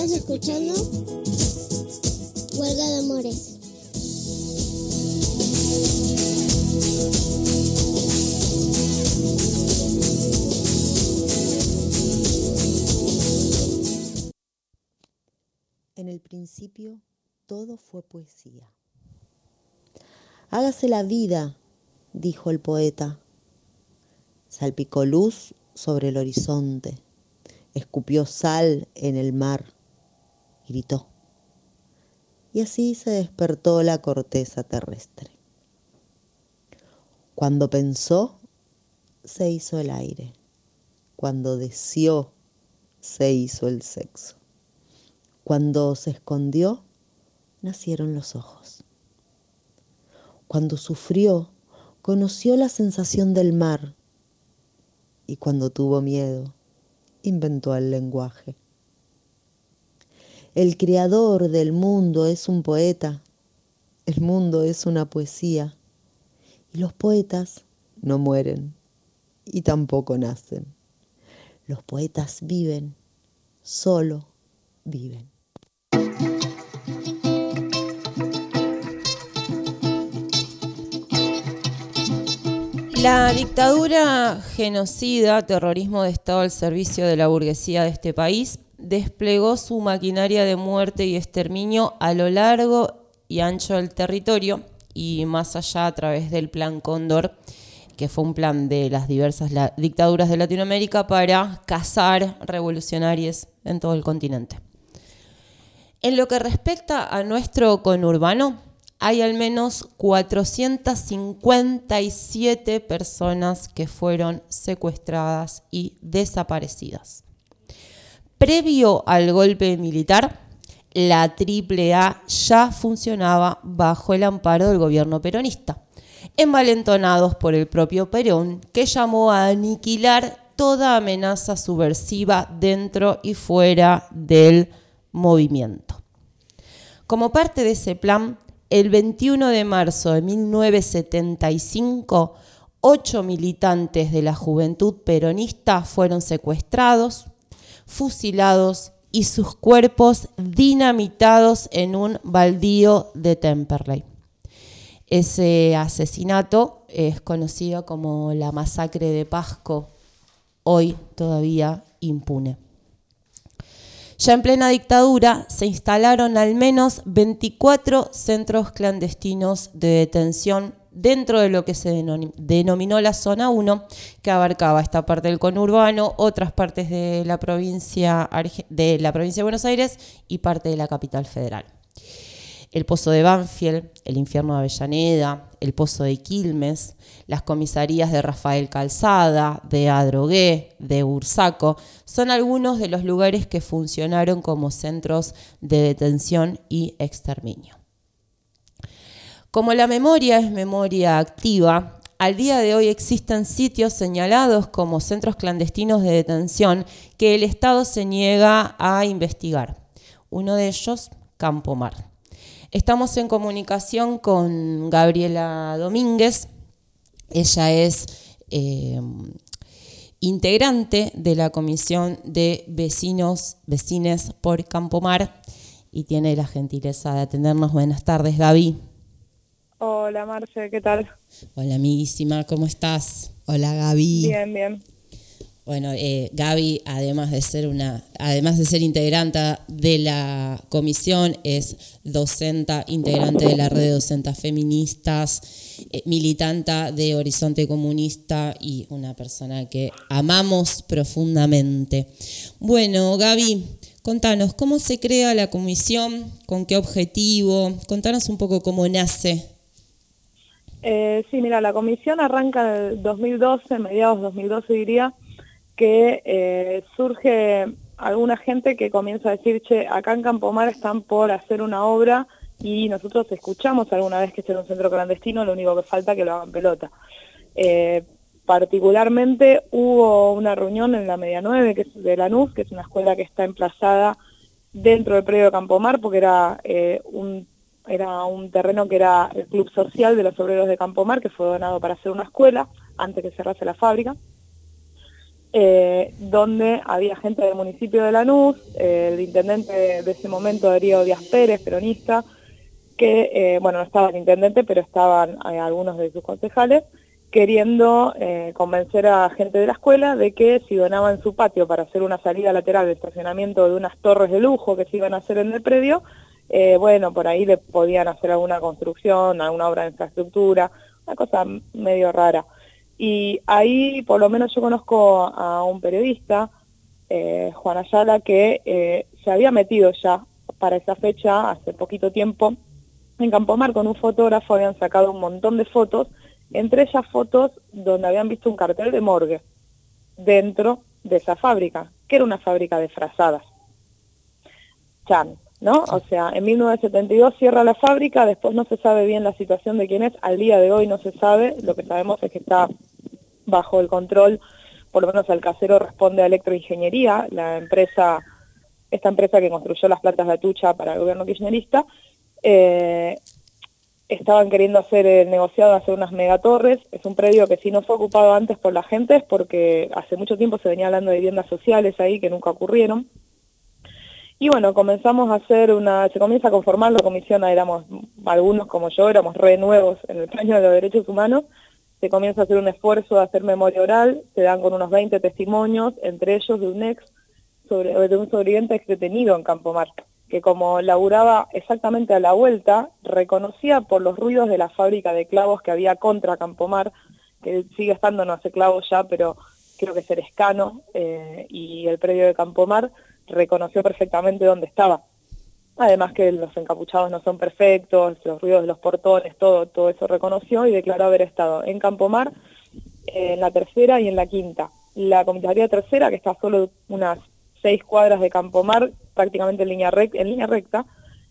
Estás escuchando Huelga de Amores. En el principio todo fue poesía. Hágase la vida, dijo el poeta. Salpicó luz sobre el horizonte, escupió sal en el mar, gritó. Y así se despertó la corteza terrestre. Cuando pensó, se hizo el aire. Cuando deseó, se hizo el sexo. Cuando se escondió, nacieron los ojos. Cuando sufrió, conoció la sensación del mar. Y cuando tuvo miedo, inventó el lenguaje. El creador del mundo es un poeta. El mundo es una poesía. Y los poetas no mueren y tampoco nacen. Los poetas viven, solo viven. La dictadura genocida, terrorismo de Estado al servicio de la burguesía de este país, desplegó su maquinaria de muerte y exterminio a lo largo y ancho del territorio y más allá a través del Plan Cóndor, que fue un plan de las diversas la- dictaduras de Latinoamérica para cazar revolucionarios en todo el continente. En lo que respecta a nuestro conurbano, hay al menos cuatrocientas cincuenta y siete personas que fueron secuestradas y desaparecidas. Previo al golpe militar, la triple A ya funcionaba bajo el amparo del gobierno peronista, envalentonados por el propio Perón, que llamó a aniquilar toda amenaza subversiva dentro y fuera del movimiento. Como parte de ese plan, el veintiuno de marzo de mil novecientos setenta y cinco, ocho militantes de la Juventud Peronista fueron secuestrados, fusilados y sus cuerpos dinamitados en un baldío de Temperley. Ese asesinato es conocido como la masacre de Pasco, hoy todavía impune. Ya en plena dictadura se instalaron al menos veinticuatro centros clandestinos de detención dentro de lo que se denominó la Zona uno, que abarcaba esta parte del conurbano, otras partes de la provincia de la provincia de Buenos Aires y parte de la capital federal. El Pozo de Banfield, el Infierno de Avellaneda, el Pozo de Quilmes, las comisarías de Rafael Calzada, de Adrogué, de Bursaco, son algunos de los lugares que funcionaron como centros de detención y exterminio. Como la memoria es memoria activa, al día de hoy existen sitios señalados como centros clandestinos de detención que el Estado se niega a investigar. Uno de ellos, Campo Mar. Estamos en comunicación con Gabriela Domínguez. Ella es eh, integrante de la Comisión de Vecinos, Vecines por Campo Mar y tiene la gentileza de atendernos. Buenas tardes, Gaby. Hola, Marce, ¿qué tal? Hola, amiguísima, ¿cómo estás? Hola, Gaby. Bien, bien. Bueno, eh, Gaby, además de ser una, además de ser integrante de la comisión, es docenta, integrante de la red de docentas feministas, eh, militanta de Horizonte Comunista y una persona que amamos profundamente. Bueno, Gaby, contanos, ¿cómo se crea la comisión? ¿Con qué objetivo? Contanos un poco cómo nace. Eh, sí, mira, la comisión arranca en el dos mil doce, mediados de dos mil doce diría, que eh, surge alguna gente que comienza a decir, che, acá en Campo Mar están por hacer una obra y nosotros escuchamos alguna vez que este era un centro clandestino, lo único que falta es que lo hagan pelota. Eh, particularmente hubo una reunión en la Media nueve, que es de Lanús, que es una escuela que está emplazada dentro del predio de Campo Mar, porque era, eh, un, era un terreno que era el Club Social de los Obreros de Campo Mar, que fue donado para hacer una escuela antes que cerrase la fábrica. eh, donde había gente del municipio de Lanús, eh, el intendente de ese momento, Darío Díaz Pérez, peronista, que, eh, bueno, no estaba el intendente, pero estaban eh, algunos de sus concejales, queriendo eh, convencer a gente de la escuela de que si donaban su patio para hacer una salida lateral de estacionamiento de unas torres de lujo que se iban a hacer en el predio, eh, bueno, por ahí le podían hacer alguna construcción, alguna obra de infraestructura, una cosa medio rara. Y ahí, por lo menos yo conozco a un periodista, eh, Juan Ayala, que eh, se había metido ya para esa fecha, hace poquito tiempo, en Campomar con un fotógrafo, habían sacado un montón de fotos, entre ellas fotos donde habían visto un cartel de morgue dentro de esa fábrica, que era una fábrica de frazadas. Chan, ¿no? O sea, en mil novecientos setenta y dos cierra la fábrica, después no se sabe bien la situación de quién es, al día de hoy no se sabe, lo que sabemos es que está bajo el control, por lo menos el casero responde a Electroingeniería, la empresa, esta empresa que construyó las plantas de Atucha para el gobierno kirchnerista. eh, Estaban queriendo hacer el negociado de hacer unas megatorres. Es un predio que sí no fue ocupado antes por la gente, es porque hace mucho tiempo se venía hablando de viviendas sociales ahí que nunca ocurrieron. Y bueno, comenzamos a hacer una, se comienza a conformar la comisión, éramos algunos como yo, éramos re nuevos en el plano de los derechos humanos, se comienza a hacer un esfuerzo de hacer memoria oral, se dan con unos veinte testimonios, entre ellos de un ex, sobre, de un sobreviviente ex detenido en Campomar, que como laburaba exactamente a la vuelta, reconocía por los ruidos de la fábrica de clavos que había contra Campomar, que sigue estando, no hace clavos ya, pero creo que es Erescano, eh, y el predio de Campomar, reconoció perfectamente dónde estaba. Además que los encapuchados no son perfectos, los ruidos de los portones, todo, todo eso reconoció y declaró haber estado en Campomar, eh, en la tercera y en la quinta. La comisaría tercera, que está solo unas seis cuadras de Campomar, prácticamente en línea recta, en línea recta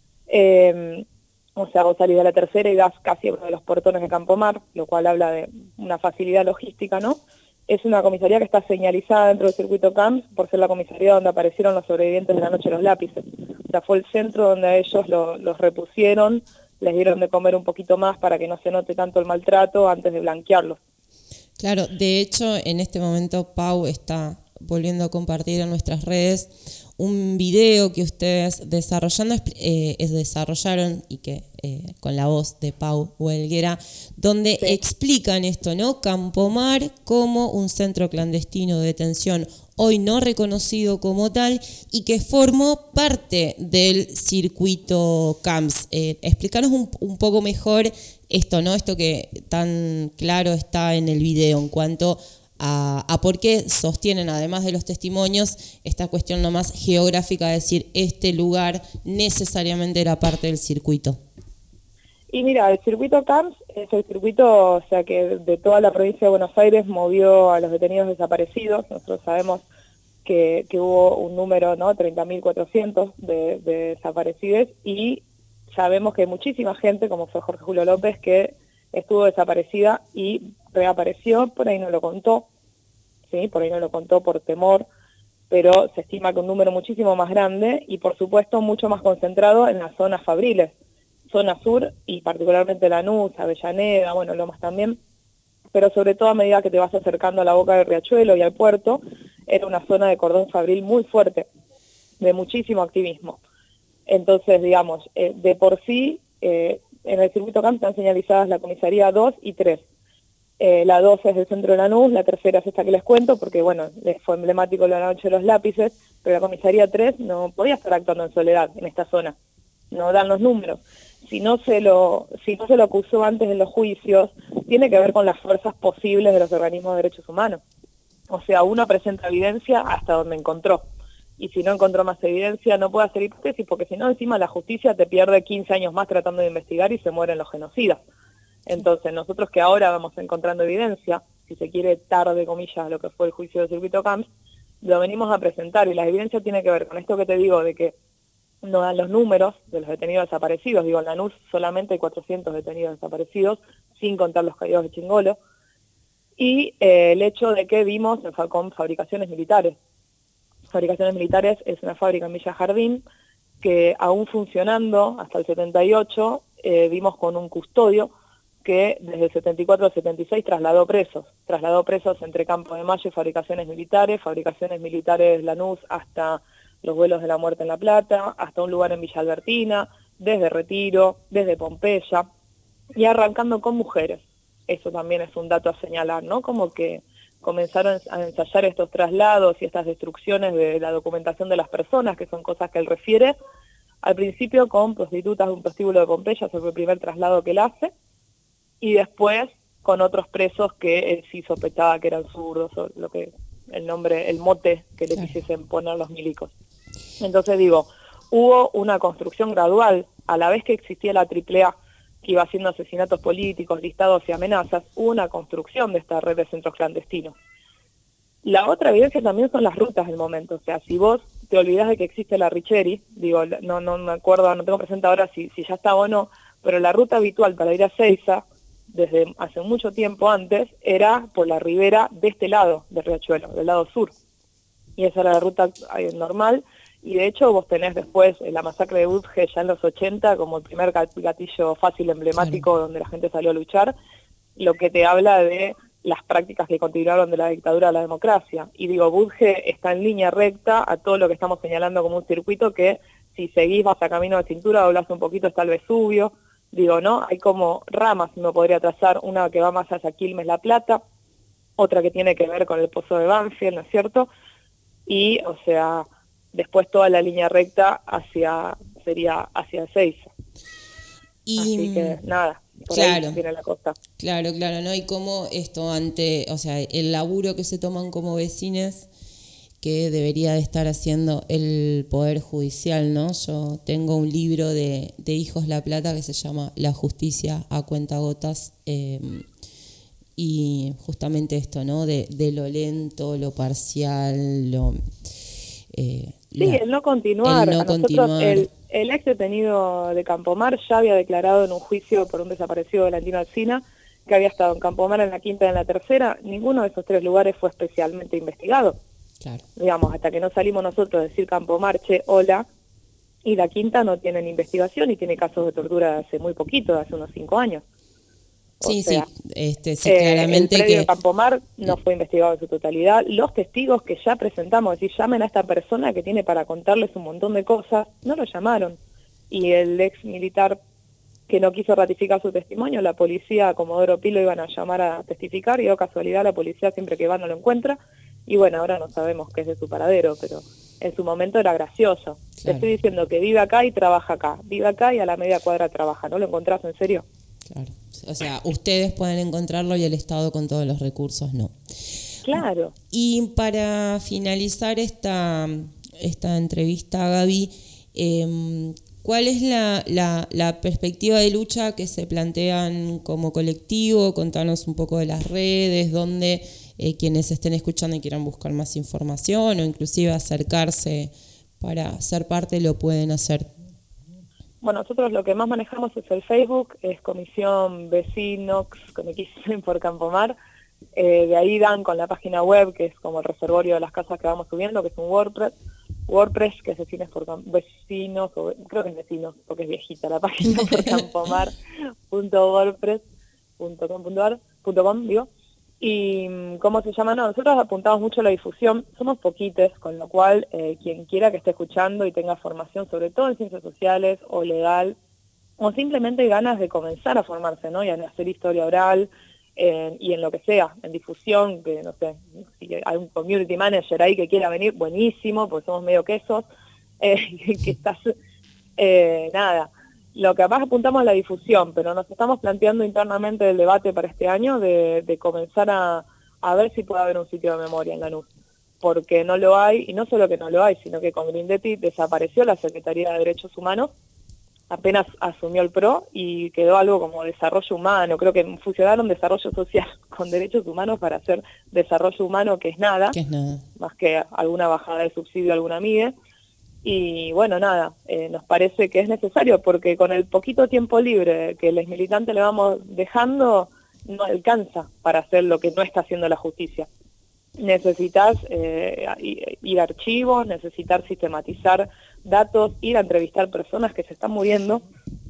eh, o sea, vos salís de la tercera y das casi uno de los portones de Campomar, lo cual habla de una facilidad logística, ¿no? Es una comisaría que está señalizada dentro del circuito CAMS por ser la comisaría donde aparecieron los sobrevivientes de la noche de los lápices. O sea, fue el centro donde a ellos lo, los repusieron, les dieron de comer un poquito más para que no se note tanto el maltrato antes de blanquearlos. Claro, de hecho, en este momento Pau está volviendo a compartir en nuestras redes un video que ustedes desarrollando, eh, desarrollaron y que eh, con la voz de Pau Huelguera, donde sí. explican esto, ¿no? Campomar como un centro clandestino de detención hoy no reconocido como tal y que formó parte del circuito CAMS. Eh, explícanos un, un poco mejor esto, ¿no? Esto que tan claro está en el video en cuanto A, a por qué sostienen, además de los testimonios, esta cuestión nomás geográfica de decir este lugar necesariamente era parte del circuito. Y mira, el circuito CAMS es el circuito, o sea, que de toda la provincia de Buenos Aires movió a los detenidos desaparecidos. Nosotros sabemos que, que hubo un número, ¿no?, treinta mil cuatrocientos de, de desaparecidos, y sabemos que hay muchísima gente, como fue Jorge Julio López, que estuvo desaparecida y reapareció, por ahí no lo contó, ¿sí? Por ahí no lo contó por temor, pero se estima que un número muchísimo más grande y por supuesto mucho más concentrado en las zonas fabriles, zona sur y particularmente Lanús, Avellaneda, bueno, Lomas también, pero sobre todo a medida que te vas acercando a la boca del riachuelo y al puerto, era una zona de cordón fabril muy fuerte, de muchísimo activismo. Entonces, digamos, eh, de por sí, eh, en el circuito CAMS están señalizadas la comisaría dos y tres. Eh, la dos es del centro de Lanús, la tercera es esta que les cuento, porque bueno, les fue emblemático la noche de los lápices, pero la comisaría tres no podía estar actuando en soledad en esta zona, no dan los números. Si no se lo, si no se lo acusó antes en los juicios, tiene que ver con las fuerzas posibles de los organismos de derechos humanos. O sea, uno presenta evidencia hasta donde encontró. Y si no encontró más evidencia, no puede hacer hipótesis, porque si no, encima la justicia te pierde quince años más tratando de investigar y se mueren los genocidas. Entonces, nosotros que ahora vamos encontrando evidencia, si se quiere tarde, comillas, lo que fue el juicio del circuito CAMS, lo venimos a presentar, y la evidencia tiene que ver con esto que te digo, de que no dan los números de los detenidos desaparecidos. Digo, en Lanús solamente hay cuatrocientos detenidos desaparecidos, sin contar los caídos de Chingolo, y eh, el hecho de que vimos en Falcón fabricaciones militares. Fabricaciones Militares es una fábrica en Villa Jardín que aún funcionando hasta el setenta y ocho, eh, vimos con un custodio que desde el setenta y cuatro al setenta y seis trasladó presos, trasladó presos entre Campo de Mayo y fabricaciones militares, fabricaciones militares Lanús hasta los vuelos de la muerte en La Plata, hasta un lugar en Villa Albertina, desde Retiro, desde Pompeya, y arrancando con mujeres. Eso también es un dato a señalar, ¿no? Como que comenzaron a ensayar estos traslados y estas destrucciones de la documentación de las personas, que son cosas que él refiere, al principio con prostitutas de un prostíbulo de Pompeya, sobre el primer traslado que él hace, y después con otros presos que él sí sospechaba que eran zurdos, o lo que el nombre, el mote que le quisiesen poner los milicos. Entonces digo, hubo una construcción gradual, a la vez que existía la triple A, que iba haciendo asesinatos políticos, listados y amenazas, hubo una construcción de esta red de centros clandestinos. La otra evidencia también son las rutas del momento, o sea, si vos te olvidás de que existe la Richeri, digo, no no me acuerdo, no tengo presente ahora si, si ya estaba o no, pero la ruta habitual para ir a Seiza, desde hace mucho tiempo antes, era por la ribera de este lado del Riachuelo, del lado sur. Y esa era la ruta normal, y de hecho vos tenés después la masacre de Budge ya en los ochenta como el primer gatillo fácil emblemático, claro, donde la gente salió a luchar, lo que te habla de las prácticas que continuaron de la dictadura a la democracia. Y digo, Budge está en línea recta a todo lo que estamos señalando como un circuito que si seguís vas a camino de cintura, doblás un poquito, está el Vesubio. Digo, ¿no? Hay como ramas, si me podría trazar, una que va más hacia Quilmes, La Plata, otra que tiene que ver con el Pozo de Banfield, ¿no es cierto? Y, o sea, después toda la línea recta hacia, sería hacia Ezeiza. Y, así que, nada, por claro, ahí viene la costa. Claro, claro, ¿no? Y cómo esto ante, o sea, el laburo que se toman como vecines, que debería de estar haciendo el Poder Judicial, ¿no? Yo tengo un libro de, de Hijos La Plata que se llama La Justicia a Cuentagotas, eh, y justamente esto, ¿no? De, de lo lento, lo parcial, lo... Eh, sí, la, el no continuar. El no a nosotros, continuar. El, el ex detenido de Campomar ya había declarado en un juicio por un desaparecido de Valentino Alsina que había estado en Campomar en la quinta y en la tercera. Ninguno de esos tres lugares fue especialmente investigado. Claro. Digamos, hasta que no salimos nosotros a decir Campomar, che, hola, y la quinta no tienen investigación y tiene casos de tortura de hace muy poquito, de hace unos cinco años. O sí, sea, sí, este, sí, eh, claramente el predio que... de Campomar no fue investigado en su totalidad. Los testigos que ya presentamos, es decir, llamen a esta persona que tiene para contarles un montón de cosas, no lo llamaron. Y el ex militar que no quiso ratificar su testimonio, la policía, a Comodoro Pi, lo iban a llamar a testificar, y, oh casualidad, la policía siempre que va no lo encuentra. Y bueno, ahora no sabemos qué es de su paradero, pero en su momento era gracioso. Claro. Te estoy diciendo que vive acá y trabaja acá. Vive acá y a la media cuadra trabaja. ¿No lo encontrás en serio? Claro. O sea, ustedes pueden encontrarlo y el Estado con todos los recursos no. Claro. Y para finalizar esta, esta entrevista, Gaby, eh, ¿cuál es la, la, la perspectiva de lucha que se plantean como colectivo? Contanos un poco de las redes, donde eh, quienes estén escuchando y quieran buscar más información o inclusive acercarse para ser parte lo pueden hacer. Bueno, nosotros lo que más manejamos es el Facebook, es Comisión Vecinos con X por Campomar. Eh, de ahí dan con la página web, que es como el reservorio de las casas que vamos subiendo, que es un WordPress, WordPress que es vecinos por vecinos, o, creo que es vecinos, porque es viejita la página, por campomar punto wordpress punto com, digo. Y, ¿cómo se llama? No, nosotros apuntamos mucho a la difusión, somos poquites, con lo cual eh, quien quiera que esté escuchando y tenga formación, sobre todo en ciencias sociales o legal, o simplemente ganas de comenzar a formarse, ¿no? Y a hacer historia oral, eh, y en lo que sea, en difusión, que no sé, si hay un community manager ahí que quiera venir, buenísimo, porque somos medio quesos, eh, que estás, eh, nada... Lo que más apuntamos a la difusión, pero nos estamos planteando internamente el debate para este año de, de comenzar a, a ver si puede haber un sitio de memoria en Lanús, porque no lo hay, y no solo que no lo hay, sino que con Grindetti desapareció la Secretaría de Derechos Humanos, apenas asumió el P R O y quedó algo como desarrollo humano, creo que fusionaron desarrollo social con derechos humanos para hacer desarrollo humano, que es nada, que es nada. Más que alguna bajada de subsidio, alguna mide. Y bueno, nada, eh, nos parece que es necesario porque con el poquito tiempo libre que los militantes le vamos dejando, no alcanza para hacer lo que no está haciendo la justicia. Necesitas eh, ir a archivos, necesitar sistematizar datos, ir a entrevistar personas que se están muriendo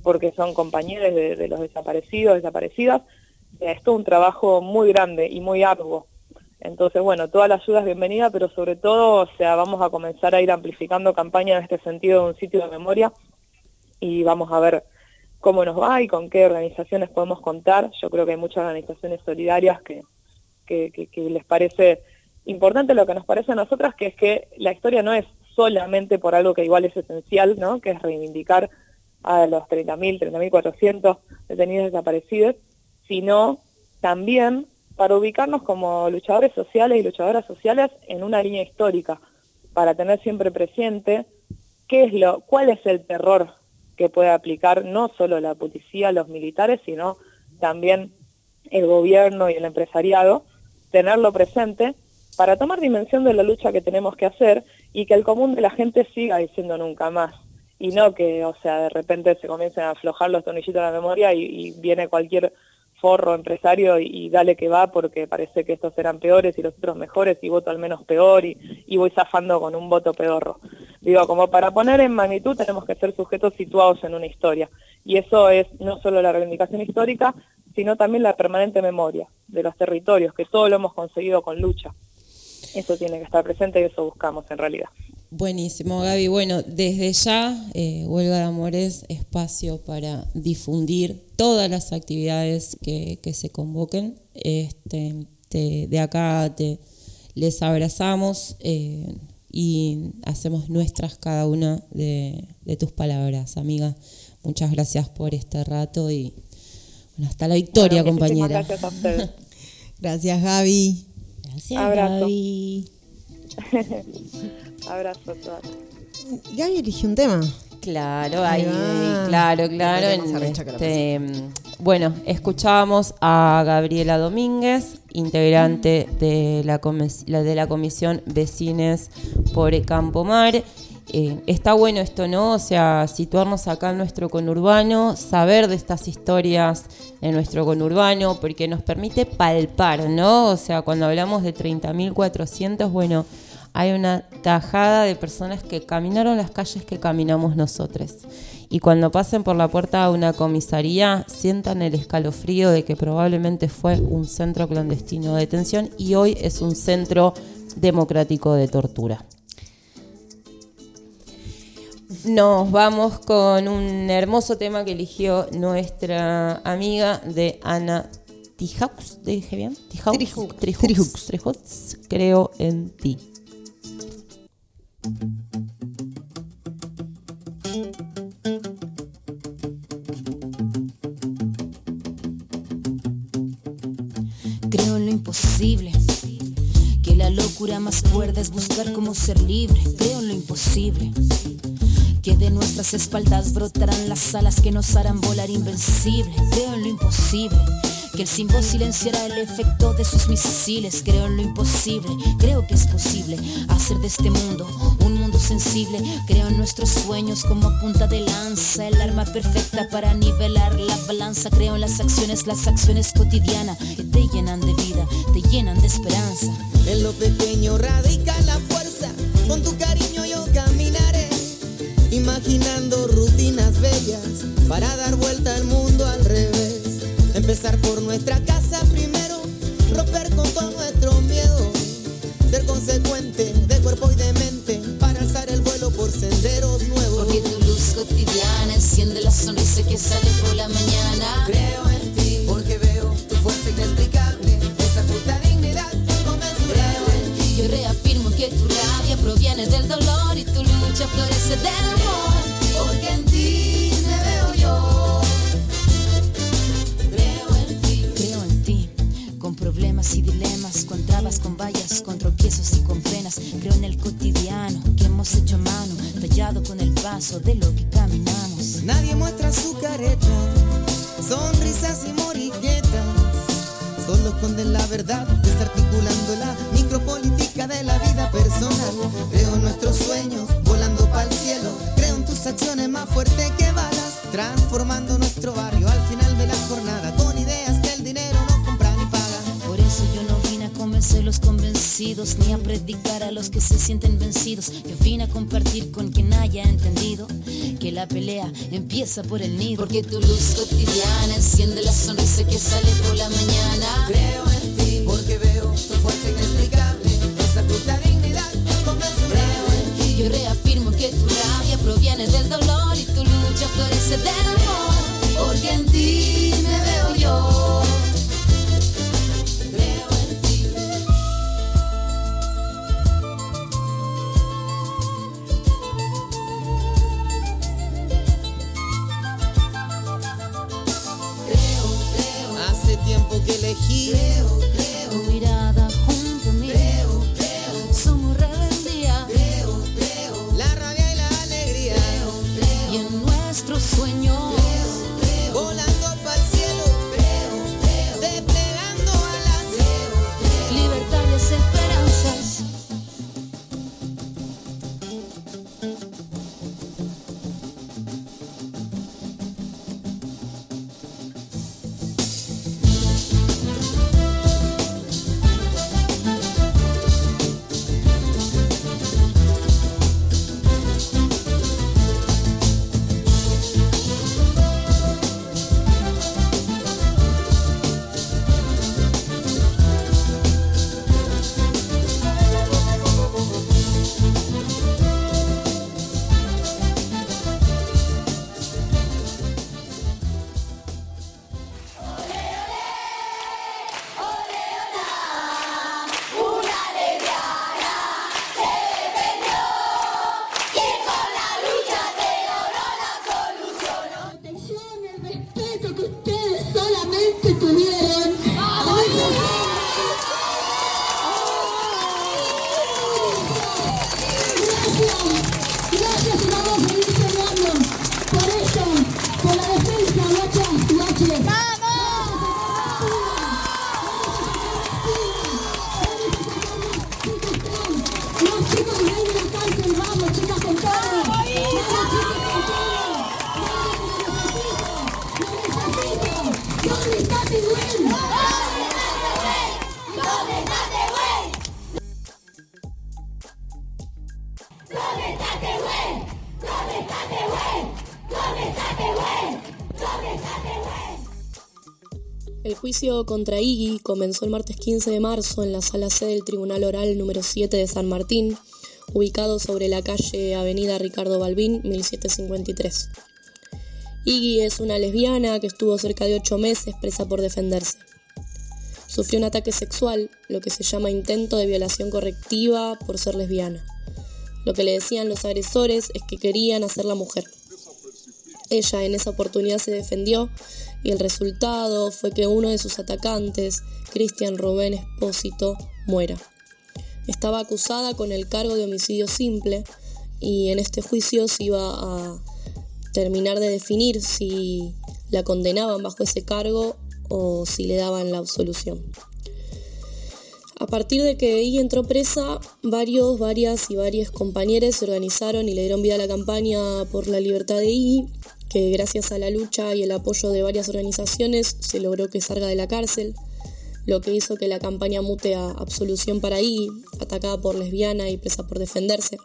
porque son compañeros de, de los desaparecidos, desaparecidas. Es todo un trabajo muy grande y muy arduo. Entonces, bueno, toda la ayuda es bienvenida, pero sobre todo, o sea, vamos a comenzar a ir amplificando campañas en este sentido de un sitio de memoria y vamos a ver cómo nos va y con qué organizaciones podemos contar. Yo creo que hay muchas organizaciones solidarias que, que, que, que les parece importante lo que nos parece a nosotras, que es que la historia no es solamente por algo que igual es esencial, ¿no? Que es reivindicar a los treinta mil, treinta mil cuatrocientos detenidos desaparecidos, sino también para ubicarnos como luchadores sociales y luchadoras sociales en una línea histórica, para tener siempre presente qué es lo, cuál es el terror que puede aplicar no solo la policía, los militares, sino también el gobierno y el empresariado, tenerlo presente para tomar dimensión de la lucha que tenemos que hacer y que el común de la gente siga diciendo nunca más. Y no que, o sea, de repente se comiencen a aflojar los tornillitos de la memoria y, y viene cualquier forro empresario y, y dale que va porque parece que estos eran peores y los otros mejores y voto al menos peor y, y voy zafando con un voto pedorro. Digo, como para poner en magnitud tenemos que ser sujetos situados en una historia. Y eso es no solo la reivindicación histórica, sino también la permanente memoria de los territorios, que todo lo hemos conseguido con lucha. Eso tiene que estar presente y eso buscamos en realidad. Buenísimo, Gaby. Bueno, desde ya, eh, Huelga de Amores, espacio para difundir todas las actividades que, que se convoquen. Este, te, de acá te, les abrazamos eh, y hacemos nuestras cada una de, de tus palabras, amiga. Muchas gracias por este rato y bueno, hasta la victoria, bueno, compañera. Gracias a ustedes. Gracias, Gaby. Gracias, Abrazo. Gaby. Abrazo a todas. Gaby eligió un tema. Claro, ahí, ahí, claro, claro. En este, bueno, escuchábamos a Gabriela Domínguez, integrante de la, comis- de la Comisión Vecines por Campo Mar. Eh, está bueno esto, ¿no? O sea, situarnos acá en nuestro conurbano, saber de estas historias en nuestro conurbano, porque nos permite palpar, ¿no? O sea, cuando hablamos de treinta mil cuatrocientos, bueno, hay una tajada de personas que caminaron las calles que caminamos nosotros. Y cuando pasen por la puerta de una comisaría, sientan el escalofrío de que probablemente fue un centro clandestino de detención y hoy es un centro democrático de tortura. Nos vamos con un hermoso tema que eligió nuestra amiga de Ana Tijaux, ¿dije bien? Tijaux, Trijux, Trijux, Trijux, creo en ti. Creo en lo imposible, que la locura más cuerda es buscar cómo ser libre. Creo en lo imposible, que de nuestras espaldas brotarán las alas que nos harán volar invencibles. Creo en lo imposible, que el Simbo silenciará el efecto de sus misiles. Creo en lo imposible, creo que es posible hacer de este mundo un mundo sensible. Creo en nuestros sueños como punta de lanza, el arma perfecta para nivelar la balanza. Creo en las acciones, las acciones cotidianas que te llenan de vida, te llenan de esperanza. En lo pequeño radica la fuerza, con tu cariño yo caminaré, imaginando rutinas bellas para dar vuelta al mundo al revés. Empezar por nuestra casa primero, romper con todo nuestro miedo, ser consecuente de cuerpo y de mente para alzar el vuelo por senderos nuevos. Porque tu luz cotidiana enciende la sonrisa que sale por la mañana. Creo en ti, porque veo tu fuerza inexplicable, esa justa dignidad inconmensurable. Creo en ti, yo reafirmo que tu rabia proviene del dolor y tu lucha florece del amor. Porque en ti me veo yo. Con problemas y dilemas, con trabas, con vallas, con tropiezos y con penas. Creo en el cotidiano que hemos hecho a mano, tallado con el paso de lo que caminamos. Nadie muestra su careta, sonrisas y moriquetas, solo esconden la verdad, desarticulando la micropolítica de la vida personal. Creo en nuestros sueños, volando pa'l cielo. Creo en tus acciones más fuertes que balas, transformando nuestro barrio al final de la jornada, con ideas que el dinero no compra ni paga. Por eso yo no vine a convencer los convencidos, convencidos, ni a predicar a los que se sienten vencidos. Yo vine a compartir con quien haya entendido que la pelea empieza por el nido. Porque tu luz cotidiana enciende la sonrisa que sale por la mañana. Creo en ti, porque veo tu fuerza inexplicable, esa puta dignidad inconmensurable. Creo en ti, yo reafirmo que tu rabia proviene del dolor y tu lucha florece del amor. Porque en ti me veo yo. Tiempo que elegí, creo, creo, tu mirada junto a mí, creo, creo, somos rebeldía, creo, creo, la rabia y la alegría, creo, creo, y en nuestros sueños, creo, creo, volando para el cielo, creo, creo, desplegando alas, creo, creo, libertad y esperanzas. El juicio contra Iggy comenzó el martes quince de marzo en la Sala C del Tribunal Oral número siete de San Martín, ubicado sobre la calle Avenida Ricardo Balbín, mil setecientos cincuenta y tres. Iggy es una lesbiana que estuvo cerca de ocho meses presa por defenderse. Sufrió un ataque sexual, lo que se llama intento de violación correctiva por ser lesbiana. Lo que le decían los agresores es que querían hacerla mujer. Ella en esa oportunidad se defendió y el resultado fue que uno de sus atacantes, Cristian Rubén Espósito, muera. Estaba acusada con el cargo de homicidio simple y en este juicio se iba a terminar de definir si la condenaban bajo ese cargo o si le daban la absolución. A partir de que Iggy entró presa, varios, varias y varios compañeros se organizaron y le dieron vida a la campaña por la libertad de Iggy, que gracias a la lucha y el apoyo de varias organizaciones se logró que salga de la cárcel, lo que hizo que la campaña mute a absolución para Iggy, atacada por lesbiana y presa por defenderse.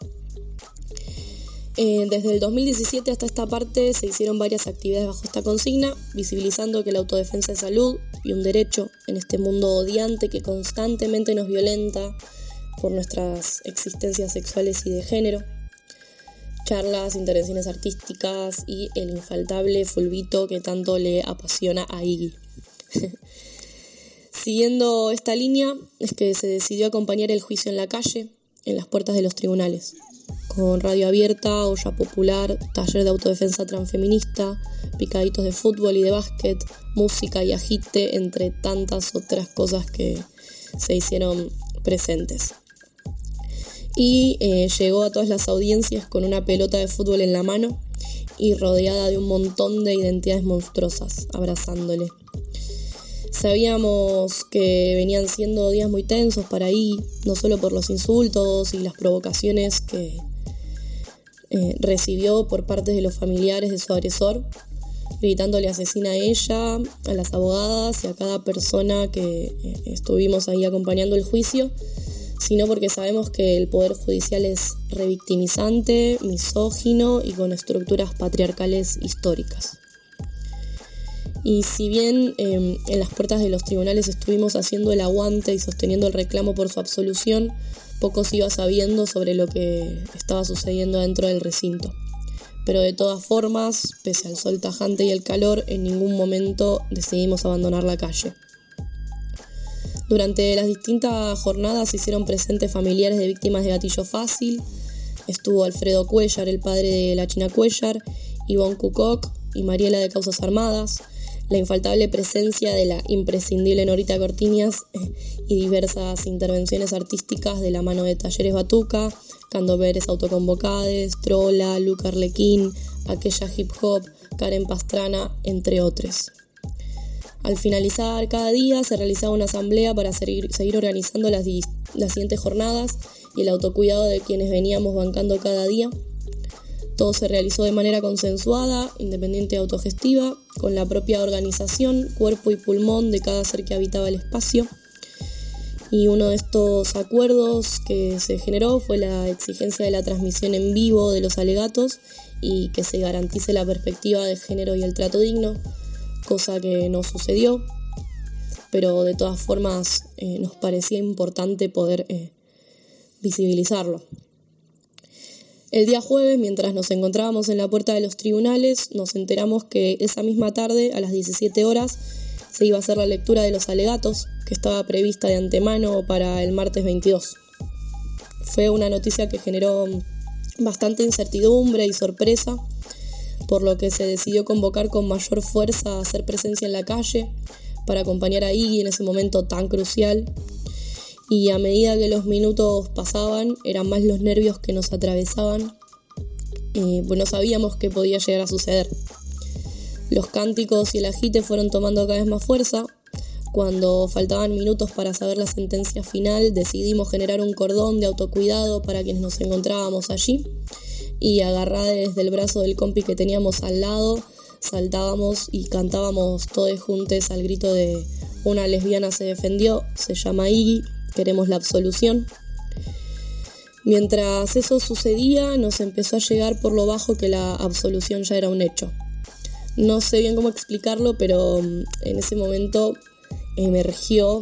Eh, desde el dos mil diecisiete hasta esta parte se hicieron varias actividades bajo esta consigna, visibilizando que la autodefensa es salud y un derecho en este mundo odiante que constantemente nos violenta por nuestras existencias sexuales y de género. Charlas, intervenciones artísticas y el infaltable fulbito que tanto le apasiona a Iggy. Siguiendo esta línea es que se decidió acompañar el juicio en la calle, en las puertas de los tribunales, con radio abierta, olla popular, taller de autodefensa transfeminista, picaditos de fútbol y de básquet, música y agite, entre tantas otras cosas que se hicieron presentes. Y eh, llegó a todas las audiencias con una pelota de fútbol en la mano y rodeada de un montón de identidades monstruosas, abrazándole. Sabíamos que venían siendo días muy tensos para Iggy, no solo por los insultos y las provocaciones que eh, recibió por parte de los familiares de su agresor, gritándole asesina a ella, a las abogadas y a cada persona que eh, estuvimos ahí acompañando el juicio, sino porque sabemos que el Poder Judicial es revictimizante, misógino y con estructuras patriarcales históricas. Y si bien eh, en las puertas de los tribunales estuvimos haciendo el aguante y sosteniendo el reclamo por su absolución, poco se iba sabiendo sobre lo que estaba sucediendo dentro del recinto. Pero de todas formas, pese al sol tajante y el calor, en ningún momento decidimos abandonar la calle. Durante las distintas jornadas se hicieron presentes familiares de víctimas de gatillo fácil. Estuvo Alfredo Cuellar, el padre de la China Cuellar, Ivonne Cucoc y Mariela de Causas Armadas, la infaltable presencia de la imprescindible Norita Cortiñas y diversas intervenciones artísticas de la mano de Talleres Batuca, Cando Pérez Autoconvocades, Trola, Luca Arlequín, Aquella Hip Hop, Karen Pastrana, entre otros. Al finalizar cada día se realizaba una asamblea para seguir, seguir organizando las, las siguientes jornadas y el autocuidado de quienes veníamos bancando cada día. Todo se realizó de manera consensuada, independiente y autogestiva, con la propia organización, cuerpo y pulmón de cada ser que habitaba el espacio. Y uno de estos acuerdos que se generó fue la exigencia de la transmisión en vivo de los alegatos y que se garantice la perspectiva de género y el trato digno, cosa que no sucedió, pero de todas formas eh, nos parecía importante poder eh, visibilizarlo. El día jueves, mientras nos encontrábamos en la puerta de los tribunales, nos enteramos que esa misma tarde, a las diecisiete horas, se iba a hacer la lectura de los alegatos, que estaba prevista de antemano para el martes veintidós. Fue una noticia que generó bastante incertidumbre y sorpresa, por lo que se decidió convocar con mayor fuerza a hacer presencia en la calle para acompañar a Iggy en ese momento tan crucial. Y a medida que los minutos pasaban, eran más los nervios que nos atravesaban, eh, pues no sabíamos qué podía llegar a suceder. Los cánticos y el agite fueron tomando cada vez más fuerza. Cuando faltaban minutos para saber la sentencia final, decidimos generar un cordón de autocuidado para quienes nos encontrábamos allí, y agarrada desde el brazo del compi que teníamos al lado, saltábamos y cantábamos todos juntos al grito de "Una lesbiana se defendió, se llama Iggy, queremos la absolución". Mientras eso sucedía, nos empezó a llegar por lo bajo que la absolución ya era un hecho. No sé bien cómo explicarlo, pero en ese momento emergió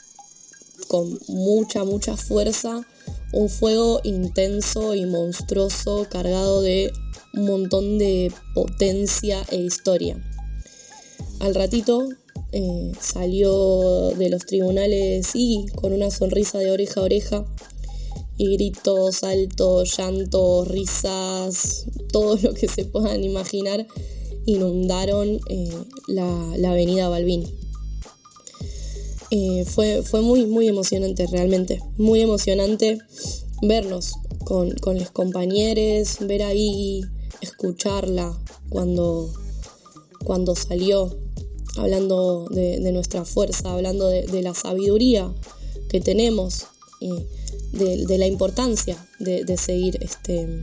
con mucha, mucha fuerza un fuego intenso y monstruoso, cargado de un montón de potencia e historia. Al ratito eh, salió de los tribunales Iggy con una sonrisa de oreja a oreja, y gritos, saltos, llantos, risas, todo lo que se puedan imaginar inundaron eh, la, la avenida Balbín. Eh, fue, fue muy, muy emocionante, realmente, muy emocionante vernos con, con los compañeros, ver ahí, escucharla cuando, cuando salió, hablando de, de nuestra fuerza, hablando de, de la sabiduría que tenemos, eh, de, de la importancia de, de seguir este,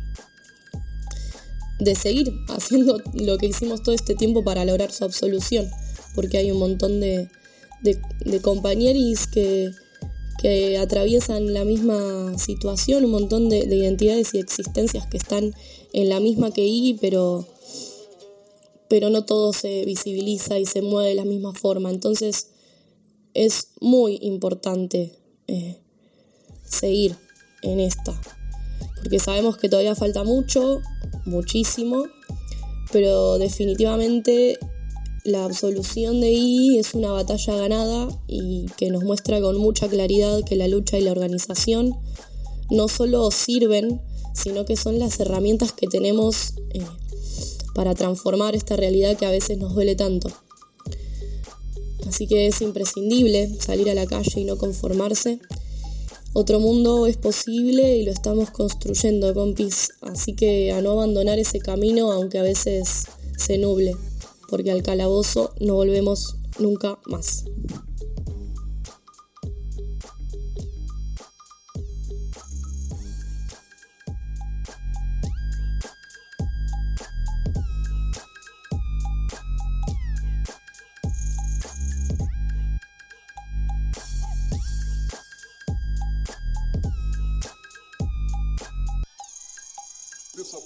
de seguir haciendo lo que hicimos todo este tiempo para lograr su absolución, porque hay un montón de de, de compañeros que, que atraviesan la misma situación, un montón de, de identidades y existencias que están en la misma que Iggy, pero, pero no todo se visibiliza y se mueve de la misma forma. Entonces es muy importante eh, seguir en esta, porque sabemos que todavía falta mucho, muchísimo, pero definitivamente la absolución de Iggy es una batalla ganada y que nos muestra con mucha claridad que la lucha y la organización no solo sirven, sino que son las herramientas que tenemos eh, para transformar esta realidad que a veces nos duele tanto. Así que es imprescindible salir a la calle y no conformarse. Otro mundo es posible y lo estamos construyendo, compis. Así que a no abandonar ese camino, aunque a veces se nuble, porque al calabozo no volvemos nunca más.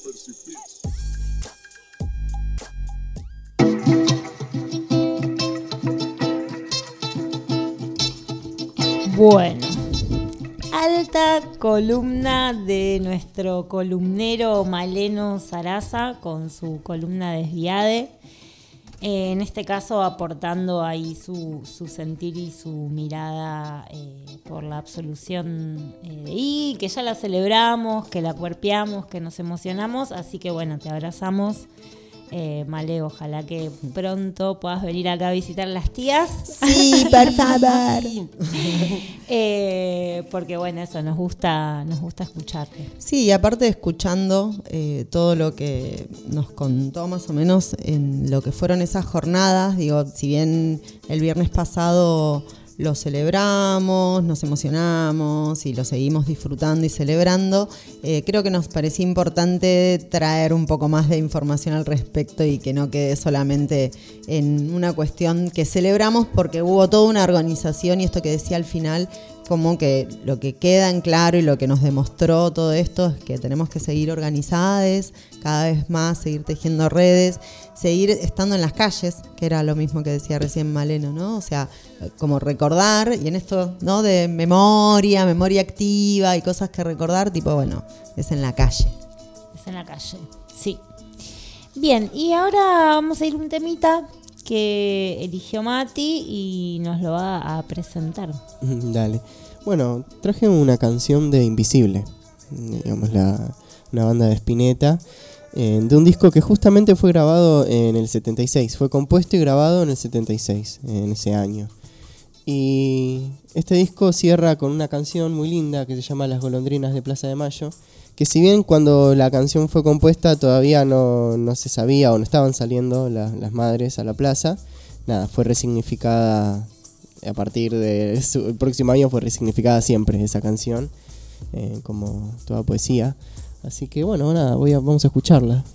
Bueno, alta columna de nuestro columnero Maleno Sarasa con su columna Desviade. Eh, en este caso aportando ahí su, su sentir y su mirada eh, por la absolución eh, de I, que ya la celebramos, que la cuerpeamos, que nos emocionamos. Así que bueno, te abrazamos. Eh, Male, ojalá que pronto puedas venir acá a visitar las tías. Sí, por favor. eh, porque bueno, eso, nos gusta, nos gusta escucharte. Sí, y aparte escuchando eh, todo lo que nos contó más o menos en lo que fueron esas jornadas, digo, si bien el viernes pasado lo celebramos, nos emocionamos y lo seguimos disfrutando y celebrando, eh, creo que nos parecía importante traer un poco más de información al respecto y que no quede solamente en una cuestión que celebramos, porque hubo toda una organización, y esto que decía al final, como que lo que queda en claro y lo que nos demostró todo esto es que tenemos que seguir organizadas cada vez más, seguir tejiendo redes, seguir estando en las calles, que era lo mismo que decía recién Maleno, ¿no? O sea, como recordar, y en esto, ¿no? De memoria, memoria activa y cosas que recordar, tipo, bueno, es en la calle. Es en la calle, sí. Bien, y ahora vamos a ir un temita que eligió Mati y nos lo va a presentar. Dale. Bueno, traje una canción de Invisible, digamos, la, una banda de Spinetta, eh, de un disco que justamente fue grabado en el setenta y seis, fue compuesto y grabado en el setenta y seis, en ese año. Y este disco cierra con una canción muy linda que se llama Las golondrinas de Plaza de Mayo, que si bien cuando la canción fue compuesta todavía no, no se sabía o no estaban saliendo la, las madres a la plaza, nada, fue resignificada a partir del próximo año, fue resignificada siempre esa canción, eh, como toda poesía. Así que bueno, nada, voy a, vamos a escucharla.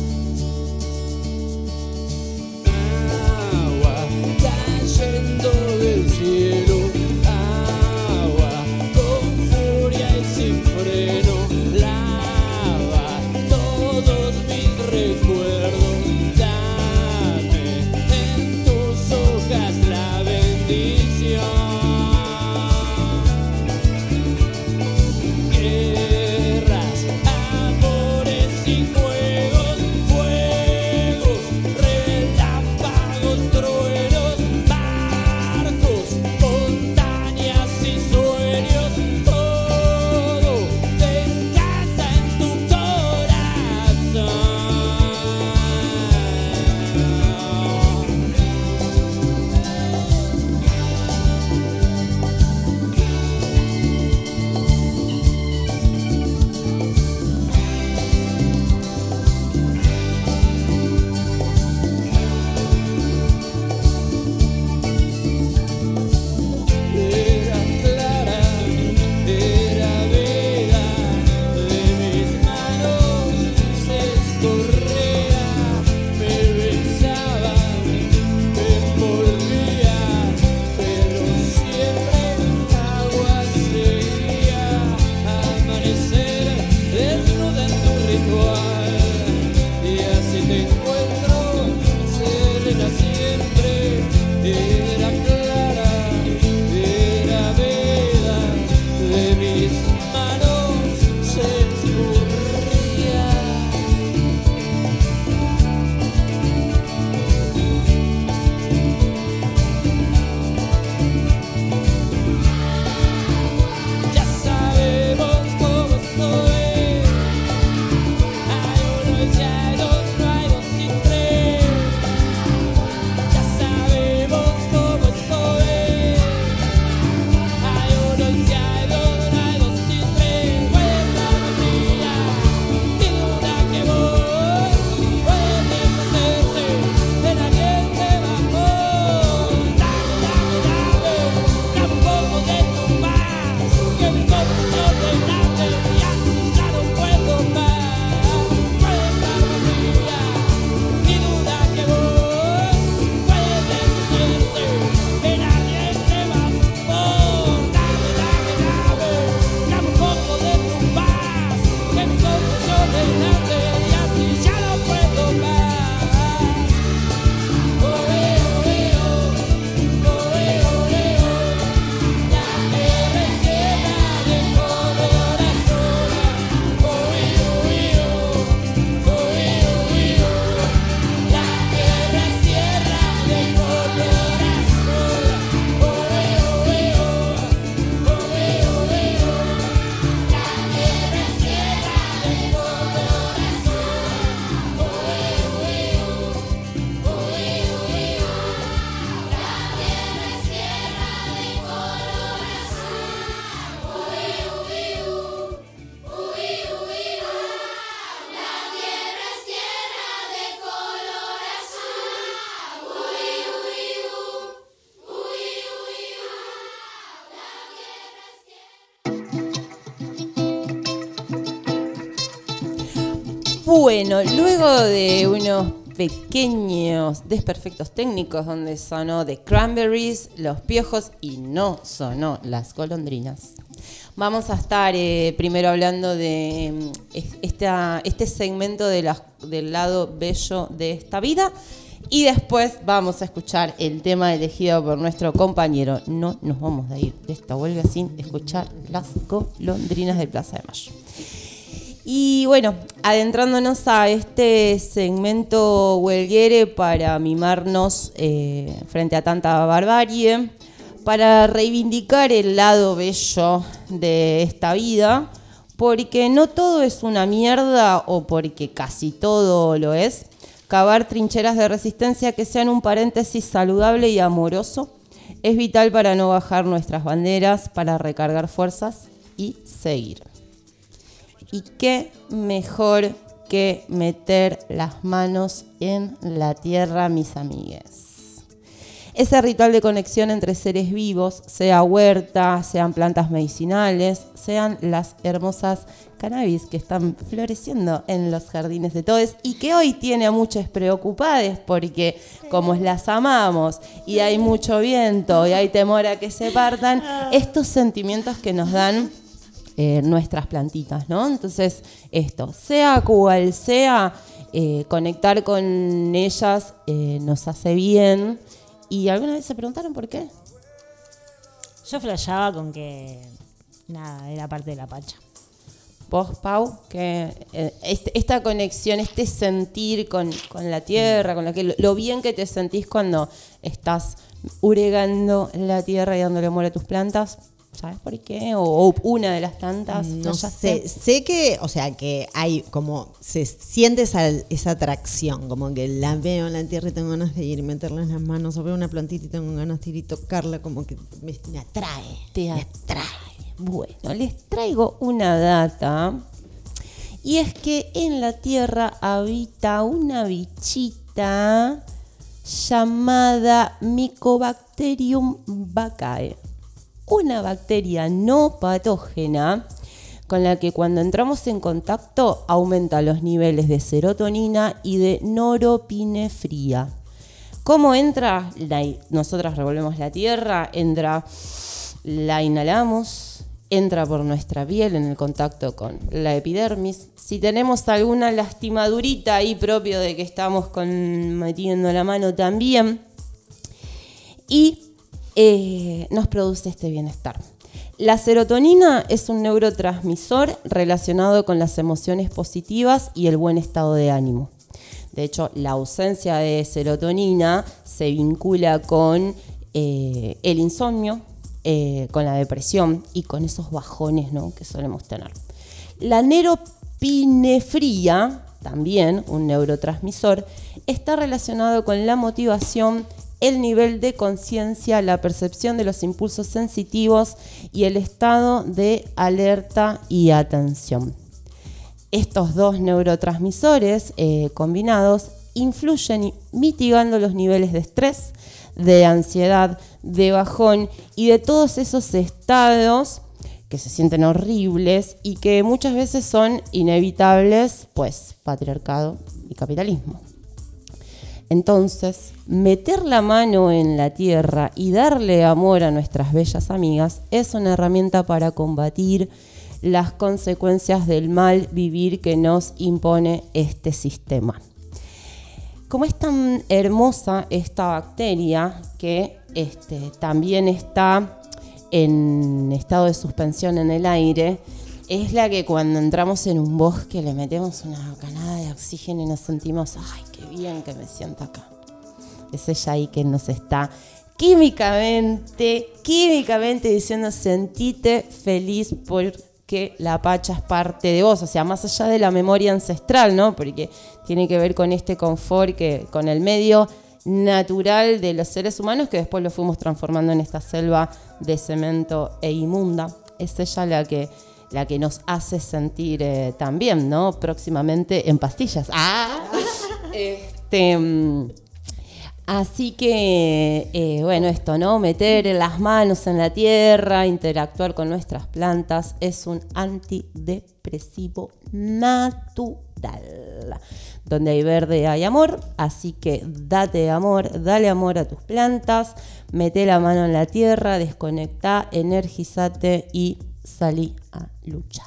Cayendo Bueno, luego de unos pequeños desperfectos técnicos donde sonó The Cranberries, Los Piojos y no sonó Las Golondrinas, vamos a estar eh, primero hablando de eh, esta, este segmento de la, del lado bello de esta vida y después vamos a escuchar el tema elegido por nuestro compañero. No nos vamos a ir de esta huelga sin escuchar Las Golondrinas de Plaza de Mayo. Y bueno, adentrándonos a este segmento huelguere para mimarnos eh, frente a tanta barbarie, para reivindicar el lado bello de esta vida, porque no todo es una mierda o porque casi todo lo es. Cavar trincheras de resistencia que sean un paréntesis saludable y amoroso es vital para no bajar nuestras banderas, para recargar fuerzas y seguir. Y qué mejor que meter las manos en la tierra, mis amigues. Ese ritual de conexión entre seres vivos, sea huerta, sean plantas medicinales, sean las hermosas cannabis que están floreciendo en los jardines de todos y que hoy tiene a muchos preocupados porque como las amamos y hay mucho viento y hay temor a que se partan, estos sentimientos que nos dan Eh, nuestras plantitas, ¿no? Entonces, esto, sea cual sea, eh, conectar con ellas eh, nos hace bien. ¿Y alguna vez se preguntaron por qué? Yo flasheaba con que, nada, era parte de la pacha. Vos, Pau, que eh, este, esta conexión, este sentir con, con la tierra, con la que, lo, lo bien que te sentís cuando estás uregando la tierra y dándole amor a tus plantas. ¿Sabes por qué? O, o una de las tantas. No sé. Sé que, o sea, que hay como, se siente esa, esa atracción, como que la veo en la tierra y tengo ganas de ir y meterla en las manos, o veo una plantita y tengo ganas de ir y tocarla, como que me, me atrae. Te atrae. Bueno, les traigo una data. Y es que en la tierra habita una bichita llamada Mycobacterium vaccae. Una bacteria no patógena con la que cuando entramos en contacto aumenta los niveles de serotonina y de noropinefrina. ¿Cómo entra? La, nosotras revolvemos la tierra, entra, la inhalamos, entra por nuestra piel en el contacto con la epidermis. Si tenemos alguna lastimadurita ahí propio de que estamos con, metiendo la mano también. Y Eh, nos produce este bienestar. La serotonina es un neurotransmisor relacionado con las emociones positivas y el buen estado de ánimo. De hecho, la ausencia de serotonina se vincula con eh, el insomnio, eh, con la depresión y con esos bajones, ¿no?, que solemos tener. La noropinefrina, también un neurotransmisor, está relacionado con la motivación, el nivel de conciencia, la percepción de los impulsos sensitivos y el estado de alerta y atención. Estos dos neurotransmisores eh, combinados influyen mitigando los niveles de estrés, de ansiedad, de bajón y de todos esos estados que se sienten horribles y que muchas veces son inevitables, pues patriarcado y capitalismo. Entonces, meter la mano en la tierra y darle amor a nuestras bellas amigas es una herramienta para combatir las consecuencias del mal vivir que nos impone este sistema. Como es tan hermosa esta bacteria que este, también está en estado de suspensión en el aire, es la que cuando entramos en un bosque le metemos una bocanada de oxígeno y nos sentimos, ¡ay, qué bien que me siento acá! Es ella ahí que nos está químicamente, químicamente diciendo, sentite feliz porque la pacha es parte de vos. O sea, más allá de la memoria ancestral, ¿no? Porque tiene que ver con este confort, que, con el medio natural de los seres humanos que después lo fuimos transformando en esta selva de cemento e inmunda. Es ella la que... la que nos hace sentir eh, también, ¿no? Próximamente en pastillas. ¡Ah! este, Así que, eh, bueno, esto, ¿no? Meter las manos en la tierra, interactuar con nuestras plantas, es un antidepresivo natural. Donde hay verde hay amor, así que date amor, dale amor a tus plantas, mete la mano en la tierra, desconectá, energizate y salí a luchar.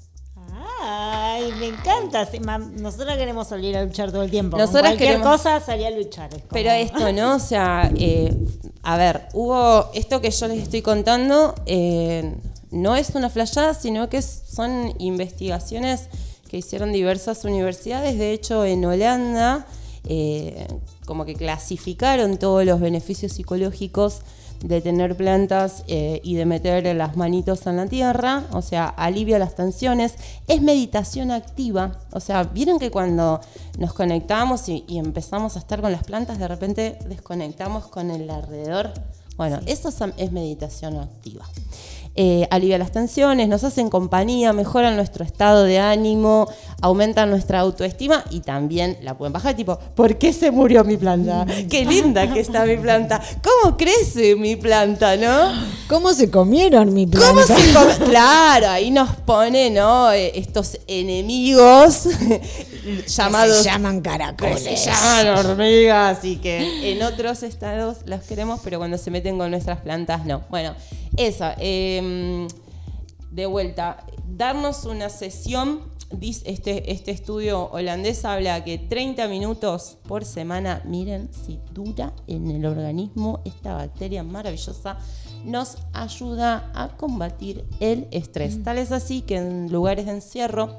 Ay, me encanta. Sí, mam, nosotros queremos salir a luchar todo el tiempo. Nosotras Con cualquier queremos... cosa salir a luchar. Es como... Pero esto, ¿no? O sea, eh, a ver, hubo esto que yo les estoy contando, eh, no es una flayada, sino que es, son investigaciones que hicieron diversas universidades. De hecho, en Holanda, eh, como que clasificaron todos los beneficios psicológicos de tener plantas eh, y de meter las manitos en la tierra, o sea, alivia las tensiones, es meditación activa, o sea, vieron que cuando nos conectamos y, y empezamos a estar con las plantas, de repente desconectamos con el alrededor, bueno, sí. Eso es meditación activa. Eh, alivia las tensiones, nos hacen compañía, mejoran nuestro estado de ánimo, aumentan nuestra autoestima y también la pueden bajar, tipo, ¿por qué se murió mi planta? ¡Qué linda que está mi planta! ¿Cómo crece mi planta, no? ¿Cómo se comieron mi planta? ¿Cómo se come? Claro, ahí nos pone, ¿no? Estos enemigos llamados... Que se llaman caracoles. Que se llaman hormigas y que en otros estados las queremos, pero cuando se meten con nuestras plantas, no. Bueno, eso, eh, de vuelta, darnos una sesión, este, este estudio holandés habla que treinta minutos por semana, miren si dura en el organismo esta bacteria maravillosa, nos ayuda a combatir el estrés. Mm. Tal es así que en lugares de encierro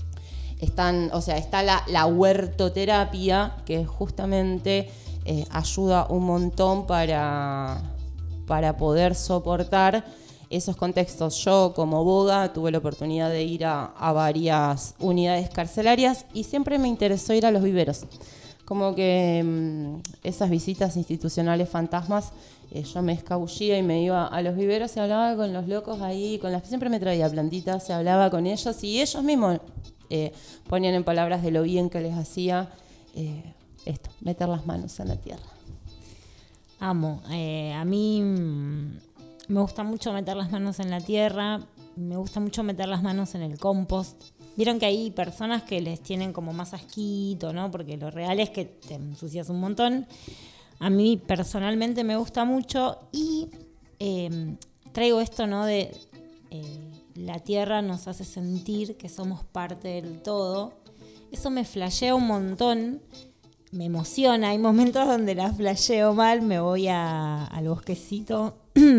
están, o sea, está la, la huertoterapia, que justamente eh, ayuda un montón para... para poder soportar esos contextos. Yo, como boga, tuve la oportunidad de ir a, a varias unidades carcelarias y siempre me interesó ir a los viveros. Como que mmm, esas visitas institucionales fantasmas, eh, yo me escabullía y me iba a los viveros y hablaba con los locos ahí, con las, siempre me traía plantitas, se hablaba con ellos y ellos mismos eh, ponían en palabras de lo bien que les hacía eh, esto, meter las manos en la tierra. Amo. Eh, a mí me gusta mucho meter las manos en la tierra, me gusta mucho meter las manos en el compost. Vieron que hay personas que les tienen como más asquito, ¿no? Porque lo real es que te ensucias un montón. A mí personalmente me gusta mucho y eh, traigo esto, ¿no? De eh, la tierra nos hace sentir que somos parte del todo. Eso me flashea un montón. Me emociona, hay momentos donde la flasheo mal, me voy a, al bosquecito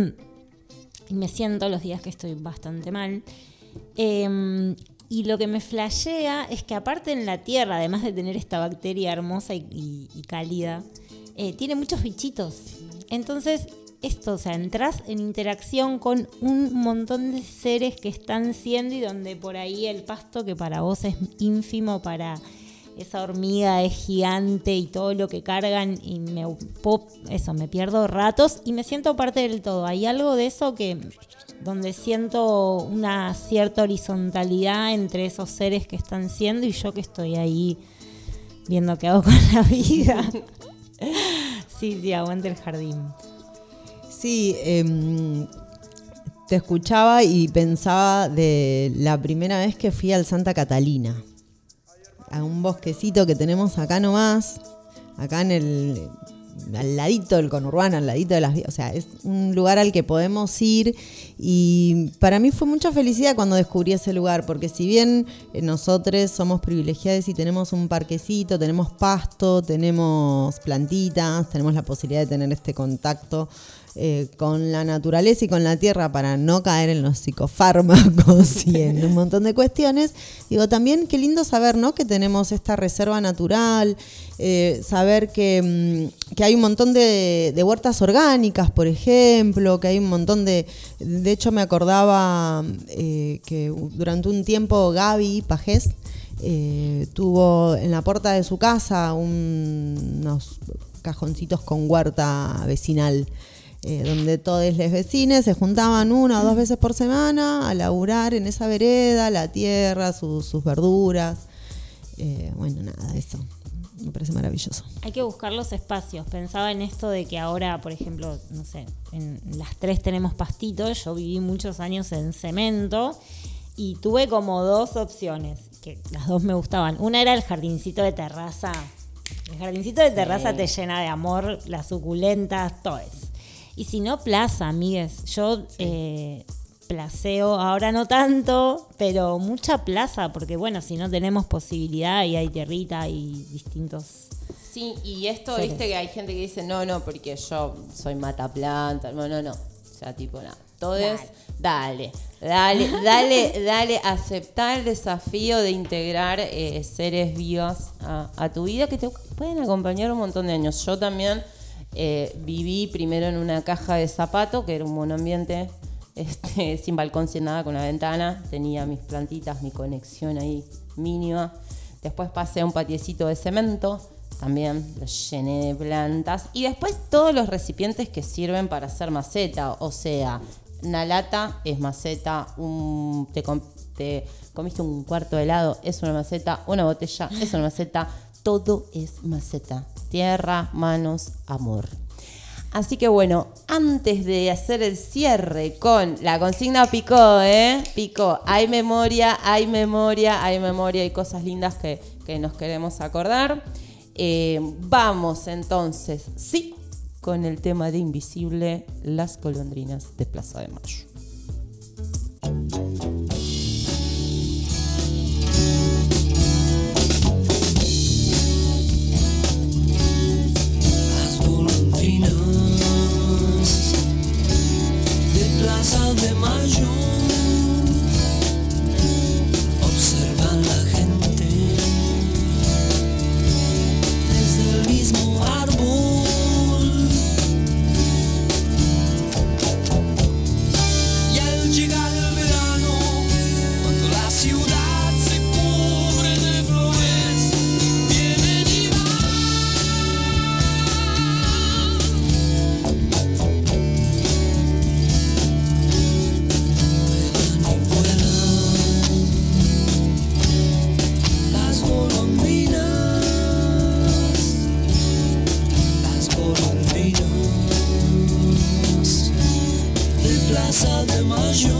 y me siento los días que estoy bastante mal. Eh, y lo que me flashea es que aparte en la tierra, además de tener esta bacteria hermosa y, y, y cálida, eh, tiene muchos bichitos. Entonces, esto, o sea, entras en interacción con un montón de seres que están siendo y donde por ahí el pasto, que para vos es ínfimo, para... esa hormiga es gigante y todo lo que cargan y me pop, eso, me pierdo ratos y me siento parte del todo. Hay algo de eso que donde siento una cierta horizontalidad entre esos seres que están siendo y yo que estoy ahí viendo qué hago con la vida. Sí, sí, aguante el jardín. Sí, eh, te escuchaba y pensaba de la primera vez que fui al Santa Catalina, a un bosquecito que tenemos acá nomás, acá en el, al ladito del conurbano, al ladito de las, o sea, es un lugar al que podemos ir y para mí fue mucha felicidad cuando descubrí ese lugar, porque si bien nosotros somos privilegiados y tenemos un parquecito, tenemos pasto, tenemos plantitas, tenemos la posibilidad de tener este contacto Eh, con la naturaleza y con la tierra para no caer en los psicofármacos y en un montón de cuestiones, digo, también qué lindo saber, ¿no?, que tenemos esta reserva natural, eh, saber que, que hay un montón de, de huertas orgánicas, por ejemplo, que hay un montón de... De hecho, me acordaba eh, que durante un tiempo Gaby Pajés eh, tuvo en la puerta de su casa un, unos cajoncitos con huerta vecinal, Eh, donde todos los vecinos se juntaban una o dos veces por semana a laburar en esa vereda, la tierra, su, sus verduras. Eh, bueno, nada, eso. me parece maravilloso. Hay que buscar los espacios. Pensaba en esto de que ahora, por ejemplo, no sé, en las tres tenemos pastitos. Yo viví muchos años en cemento y tuve como dos opciones, que las dos me gustaban. Una era el jardincito de terraza. El jardincito de terraza sí. te llena de amor, las suculentas, todo eso. Y si no, plaza, amigues. Yo sí. eh, placeo, ahora no tanto, pero mucha plaza, porque bueno, si no tenemos posibilidad y hay tierrita y distintos... Sí, y esto, seres. Viste que hay gente que dice, no, no, porque yo soy mataplanta, no, no, no. O sea, tipo, nada. Todo es, dale, dale, dale, dale, aceptar el desafío de integrar eh, seres vivos a, a tu vida que te pueden acompañar un montón de años. Yo también eh, viví primero en una caja de zapato, que era un monoambiente este, sin balcón, sin nada, con una ventana. Tenía mis plantitas, mi conexión ahí mínima. Después pasé a un patiecito de cemento. También lo llené de plantas. Y después todos los recipientes que sirven para hacer maceta. O sea, una lata es maceta, un, te, com, te comiste un cuarto de helado, es una maceta, una botella es una maceta. Todo es maceta. Tierra, manos, amor. Así que bueno, antes de hacer el cierre con la consigna picó, ¿eh? Picó. Hay memoria, hay memoria, hay memoria y cosas lindas que, que nos queremos acordar. Eh, vamos entonces, sí, con el tema de Invisible, las golondrinas de Plaza de Mayo. Las golondrinas de Plaza de Mayo observan la gente desde el mismo árbol. Y al llegar el verano, cuando la ciudad se cubre de flores, vienen y van, vuelan y vuelan las golondrinas. De Plaza de Mayo.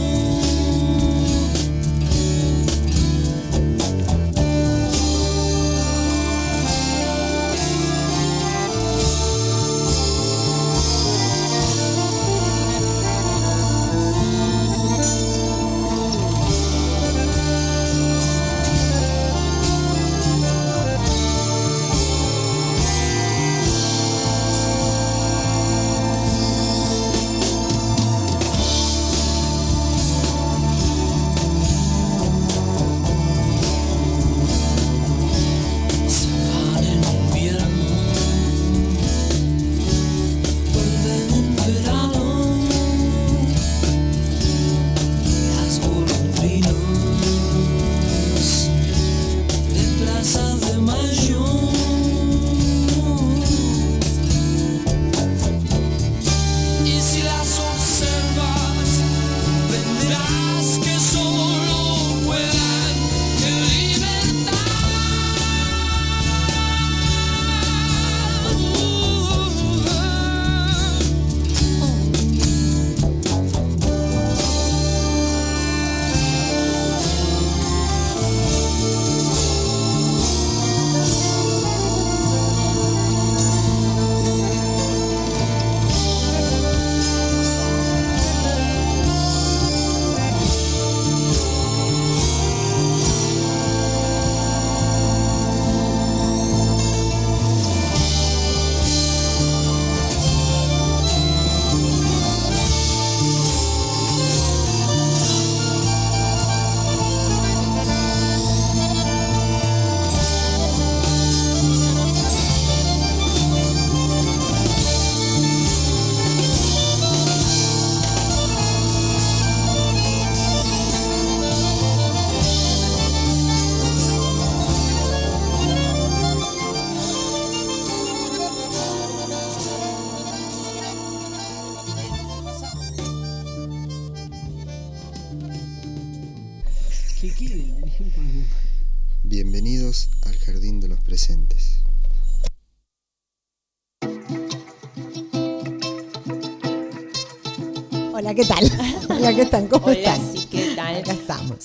Bienvenidos al Jardín de los Presentes. Hola, ¿qué tal? Hola, ¿qué están? ¿Cómo Hola, están? sí, ¿qué tal? Acá estamos.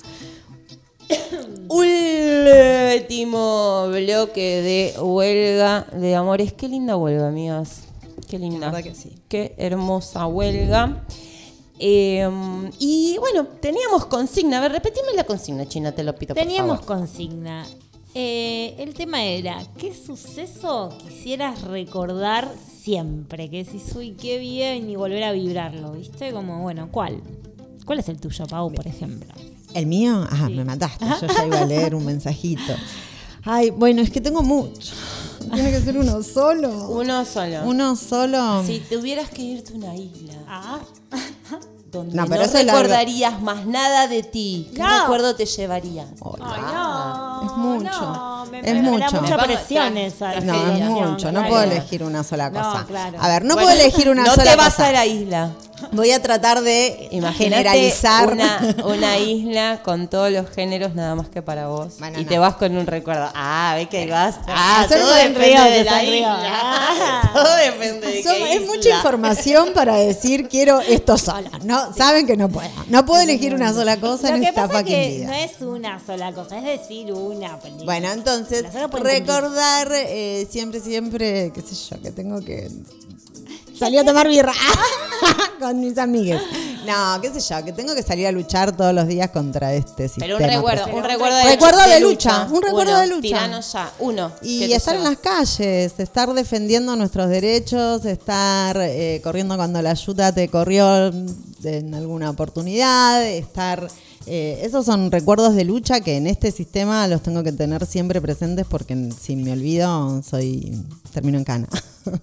Último bloque de huelga de amores. Qué linda huelga, amigas. Qué linda. La verdad que sí. Qué hermosa huelga. Eh, y bueno, teníamos consigna. A ver, repetime la consigna, China, te lo pido, por Teníamos favor. consigna. Eh, el tema era, ¿qué suceso quisieras recordar siempre? Que decís, uy, qué bien, y volver a vibrarlo, ¿viste? Como, bueno, ¿cuál? ¿Cuál es el tuyo, Pau, por ejemplo? ¿El mío? Ah, Sí. me mataste. Yo ya iba a leer un mensajito. Ay, bueno, es que tengo mucho. Tiene que ser uno solo. Uno solo. Uno solo. Si tuvieras que irte a una isla. Ah. Donde No, no, pero eso es largo. recordarías más nada de ti. ¿Qué No. recuerdo te llevarías? Ay, no. Es mucho. No, me, Es me, me mucho. da mucha Me presión pongo- esa. No, esa es situación, mucho. No claro. puedo elegir una sola No, cosa. claro. A ver, no Bueno, puedo elegir una no sola te vas cosa. a la isla. Voy a tratar de Imagínate generalizar. una, una isla con todos los géneros nada más que para vos. Bueno, y no. te vas con un recuerdo. Ah, ¿ves que vas? Ah, Hacer todo un depende sonrío, de se la sonrió. isla. Ah. Todo depende de Son- qué es isla. mucha información para decir quiero esto sola. No, saben que no puedo. No puedo elegir una sola cosa Lo en que esta pasa es fucking que vida. no es una sola cosa, es decir una película. Bueno, entonces, Las horas pueden cumplir. recordar eh, siempre, siempre, qué sé yo, que tengo que salir a tomar birra con mis amigues. No, qué sé yo, que tengo que salir a luchar todos los días contra este sistema. Pero un recuerdo, un recuerdo de, Recuerdo de lucha, un recuerdo Uno, de lucha. Tiranos ya, uno. Y ¿qué te estar en llevas? las calles, estar defendiendo nuestros derechos, estar eh, corriendo cuando la ayuda te corrió en alguna oportunidad, estar... eh, esos son recuerdos de lucha que en este sistema los tengo que tener siempre presentes porque si me olvido soy termino en cana.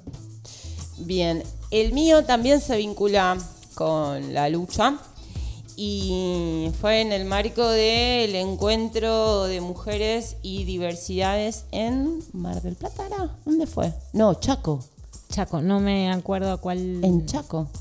Bien, el mío también se vincula con la lucha y fue en el marco del encuentro de mujeres y diversidades en Mar del Plata, ¿era? ¿Dónde fue? No, Chaco. Chaco, no me acuerdo a cuál. En Chaco.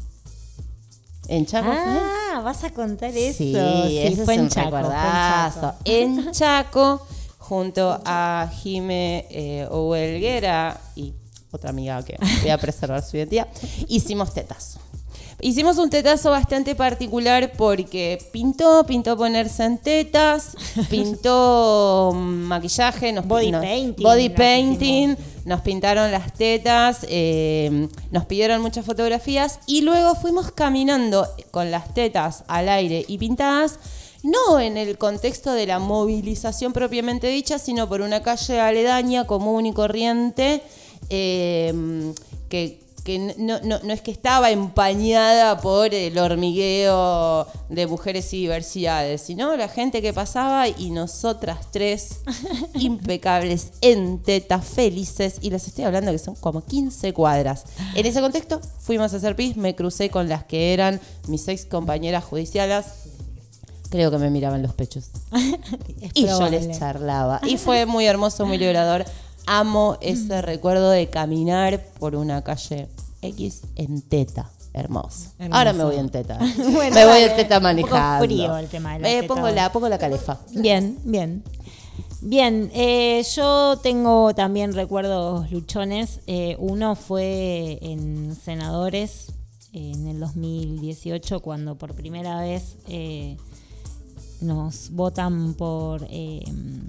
En Chaco Ah, vas a contar fue. eso. Sí, Sí, ese fue es en un Chaco, fue en recuerdazo. Chaco. En Chaco, junto a Jime eh, Huelguera y otra amiga que voy a preservar su identidad, hicimos tetazo. Hicimos un tetazo bastante particular porque pintó, pintó ponerse en tetas, pintó maquillaje, nos, Body nos- painting, body nos painting, hicimos. nos pintaron las tetas, eh, nos pidieron muchas fotografías y luego fuimos caminando con las tetas al aire y pintadas, no en el contexto de la movilización propiamente dicha, sino por una calle aledaña, común y corriente, eh, que, que no, no, no es que estaba empañada por el hormigueo de mujeres y diversidades, sino la gente que pasaba y nosotras tres impecables, en tetas, felices, y les estoy hablando que son como quince cuadras. En ese contexto fuimos a hacer pis, me crucé con las que eran mis ex compañeras judiciales. Creo que me miraban los pechos. Es Y probable. yo les charlaba. Y fue muy hermoso, muy liberador. Amo ese recuerdo de caminar por una calle X en teta. Hermoso. Hermoso. Ahora me voy en teta. Bueno, me voy dale, en teta un poco manejando. frío el tema de la Eh, teta pongo, hoy. la, pongo la calefa. Bien, bien. Bien, eh, yo tengo también recuerdos luchones. Eh, uno fue en Senadores eh, en el dos mil dieciocho, cuando por primera vez eh, nos votan por... Eh,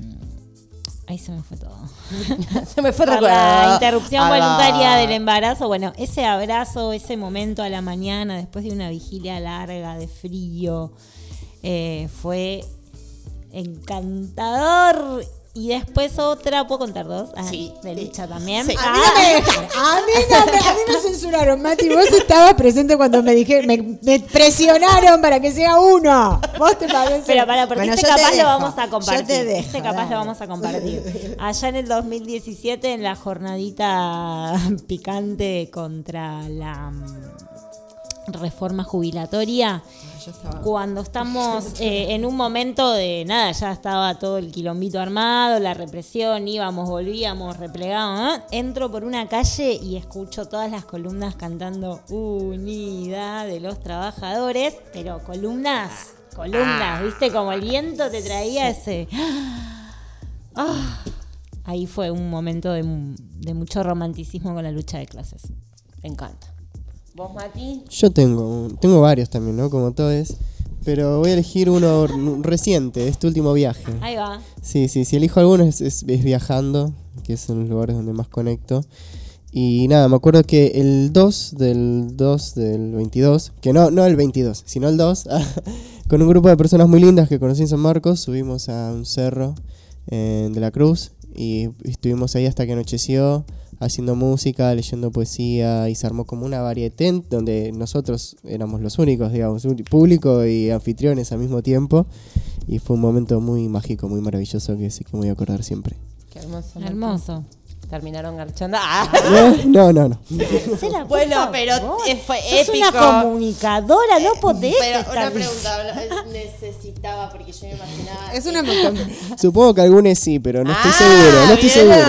ahí se me fue todo. Se me fue Por recuerdo. la interrupción Ah, voluntaria va. del embarazo. Bueno, ese abrazo, ese momento a la mañana, después de una vigilia larga, de frío, eh, fue encantador. Y después otra, ¿puedo contar dos? Ah, Sí, de sí. lucha también. Sí. A mí no me dejaron. A mí, no me, a mí me censuraron, Mati. Vos estabas presente cuando me dijeron, me, me presionaron para que sea uno. ¿Vos te parece? Pero para, porque Bueno, este yo te capaz dejo. lo vamos a compartir. Yo te dejo, este capaz dale. lo vamos a compartir. Allá en el dos mil diecisiete, en la jornadita picante contra la mm, reforma jubilatoria, cuando estamos eh, en un momento de nada, ya estaba todo el quilombito armado, la represión, íbamos, volvíamos, replegados, ¿eh? Entro por una calle y escucho todas las columnas cantando Unidad de los Trabajadores, pero columnas, columnas, ¿viste? Como el viento te traía ese... Ah, ahí fue un momento de, de mucho romanticismo con la lucha de clases. Me encanta. ¿Vos, Mati? Yo tengo, tengo varios también, ¿no? Como todos. Pero voy a elegir uno reciente, de este último viaje. Ahí va. Sí, sí, si elijo alguno es, es, es viajando, que son los lugares donde más conecto. Y nada, me acuerdo que el dos del dos del veintidós, que no, no el veintidós, sino el dos, con un grupo de personas muy lindas que conocí en San Marcos, subimos a un cerro eh, de la Cruz y estuvimos ahí hasta que anocheció, haciendo música, leyendo poesía, y se armó como una varieté donde nosotros éramos los únicos, digamos, público y anfitriones al mismo tiempo, y fue un momento muy mágico, muy maravilloso que sí que me voy a acordar siempre. Qué hermoso. Hermoso. Terminaron garchando. ¡Ah! No, no, no. Marcela, bueno, pero eh, fue sos épico. una comunicadora, no podés Pero estar una pregunta, necesitaba, porque yo me imaginaba... Es una... Supongo que algunos sí, pero no estoy Ah, seguro, no estoy bien. seguro.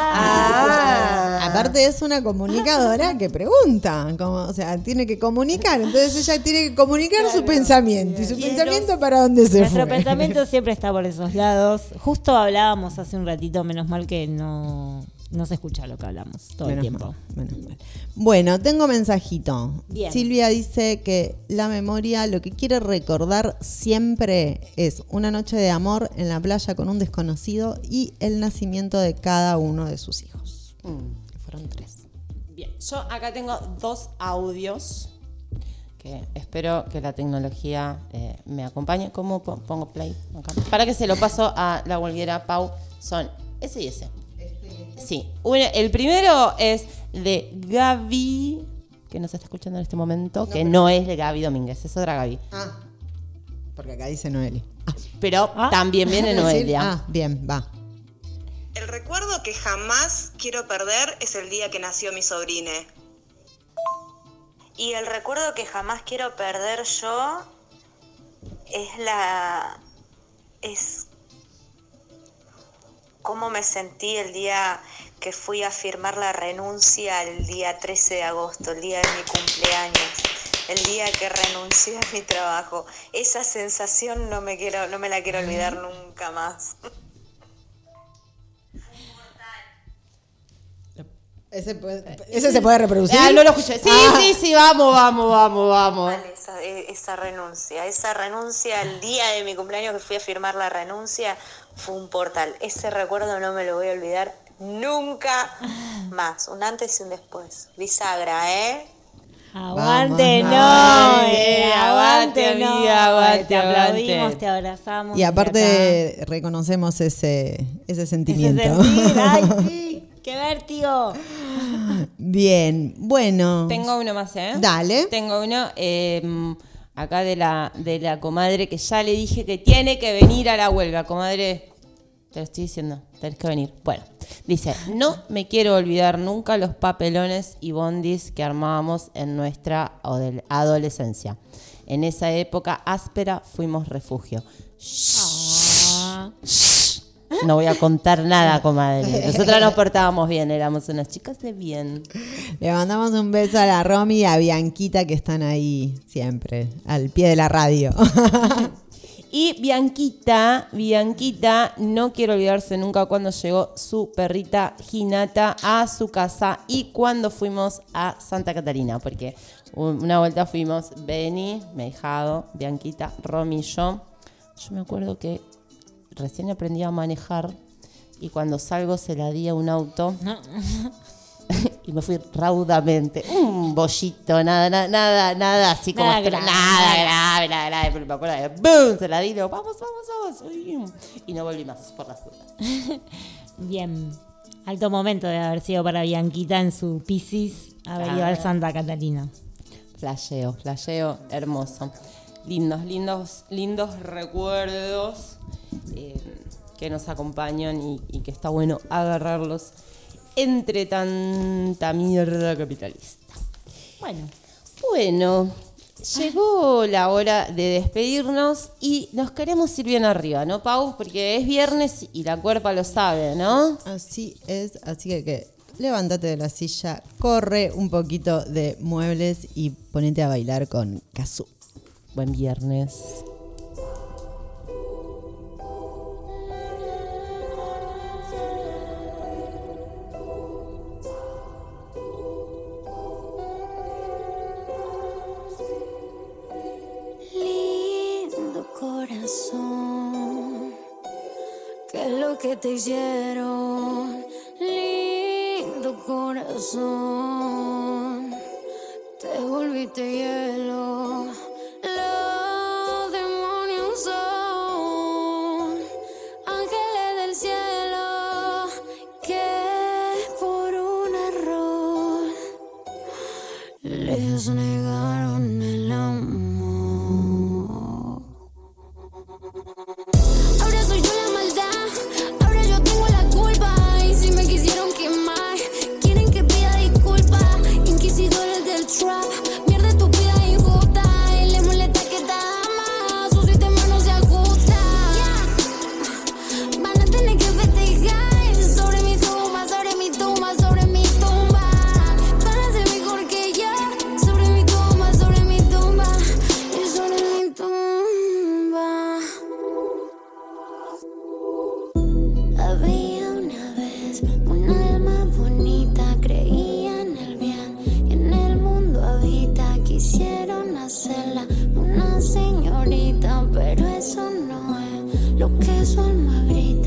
Ah. Aparte es una comunicadora que pregunta, como, o sea, tiene que comunicar, entonces ella tiene que comunicar su pensamiento, y su Y pensamiento los- para dónde se Nuestro fue. pensamiento siempre está por esos lados. Justo hablábamos hace un ratito, menos mal que no, no se escucha lo que hablamos todo Menos el tiempo. mal, menos mal. Bueno, tengo mensajito. Bien. Silvia dice que la memoria lo que quiere recordar siempre es una noche de amor en la playa con un desconocido y el nacimiento de cada uno de sus hijos. Mm. Fueron tres. Bien, yo acá tengo dos audios que espero que la tecnología eh, me acompañe. ¿Cómo po- pongo play? Acá. Para que se lo paso a la huelguera Pau. Son ese y ese. Sí. Uno- el primero es de Gaby, que nos está escuchando en este momento, que no es de Gaby Domínguez, es otra Gaby. Ah, porque acá dice Noeli. Pero también viene ¿Decir? Noelia. Ah, bien, va. El recuerdo que jamás quiero perder es el día que nació mi sobrine. Y el recuerdo que jamás quiero perder yo es la... es cómo me sentí el día que fui a firmar la renuncia el día trece de agosto, el día de mi cumpleaños, el día que renuncié a mi trabajo. Esa sensación no me quiero, no me la quiero olvidar nunca más. Ese, puede- ese se puede reproducir. Ah, no lo escuché. Sí, Ah. sí, sí, vamos, vamos, vamos, vamos. Esa, esa renuncia, esa renuncia, el día de mi cumpleaños que fui a firmar la renuncia, fue un portal. Ese recuerdo no me lo voy a olvidar nunca más. Un antes y un después. Bisagra, ¿eh? Aguante, Vamos, no, Ay, eh, aguante, aguante, no. amiga, aguante, Te aplaudimos, aguante. te abrazamos. Y desde aparte reconocemos ese, ese acá. Ese sentimiento. sentir, ay, sí, qué vértigo. Bien, bueno. Tengo uno más, ¿eh? Dale. Tengo uno eh, acá de la, de la comadre que ya le dije que tiene que venir a la huelga. Comadre, te lo estoy diciendo, tenés que venir. Bueno, dice, no me quiero olvidar nunca los papelones y bondis que armábamos en nuestra adole- adolescencia. En esa época áspera fuimos refugio. Ah. No voy a contar nada, comadre. Nosotras nos portábamos bien, éramos unas chicas de bien. Le mandamos un beso a la Romy y a Bianquita que están ahí siempre, al pie de la radio. Y Bianquita, Bianquita, no quiero olvidarse nunca cuando llegó su perrita Ginata a su casa y cuando fuimos a Santa Catarina, porque una vuelta fuimos Beni, Mejado, Bianquita, Romy y yo. Yo me acuerdo que recién aprendí a manejar y cuando salgo se la di a un auto y me fui raudamente. Un bollito, nada, nada, nada, nada así como Nada estra- grave. nada grave, nada grave, pero me acuerdo de ¡boom! Se la di y digo, vamos, vamos, vamos. Uy, y no volví más por las dudas. Bien. Alto momento de haber sido para Bianquita en su Piscis haber ido Ah. al Santa Catalina. Flasheo, flasheo, hermoso. Lindos, lindos, lindos recuerdos eh, que nos acompañan y, y que está bueno agarrarlos entre tanta mierda capitalista. Bueno. Bueno, llegó la hora de despedirnos y nos queremos ir bien arriba, ¿no, Pau? Porque es viernes y la cuerpa lo sabe, ¿no? Así es, así que, que levántate de la silla, corre un poquito de muebles y ponete a bailar con Kazoo. Buen viernes. corazón. ¿Qué es lo que te hicieron? Lindo corazón, te volviste hielo. Los demonios son ángeles del cielo que por un error les negaron el amor. Ahora soy yo la maldad, ahora yo tengo la culpa. Y si me quisieron quemar, quieren que pida disculpas. Inquisidores del trap, mierda estúpida e injusta. Y le molesta que te ama, su sistema no se ajusta. Yeah. Van a tener que festejar sobre mi tumba, sobre mi tumba, sobre mi tumba. Van a ser mejor que yo, sobre mi tumba, sobre mi tumba y sobre mi tumba. Había una vez una alma bonita, creía en el bien y en el mundo habita. Quisieron hacerla una señorita, pero eso no es lo que su alma grita.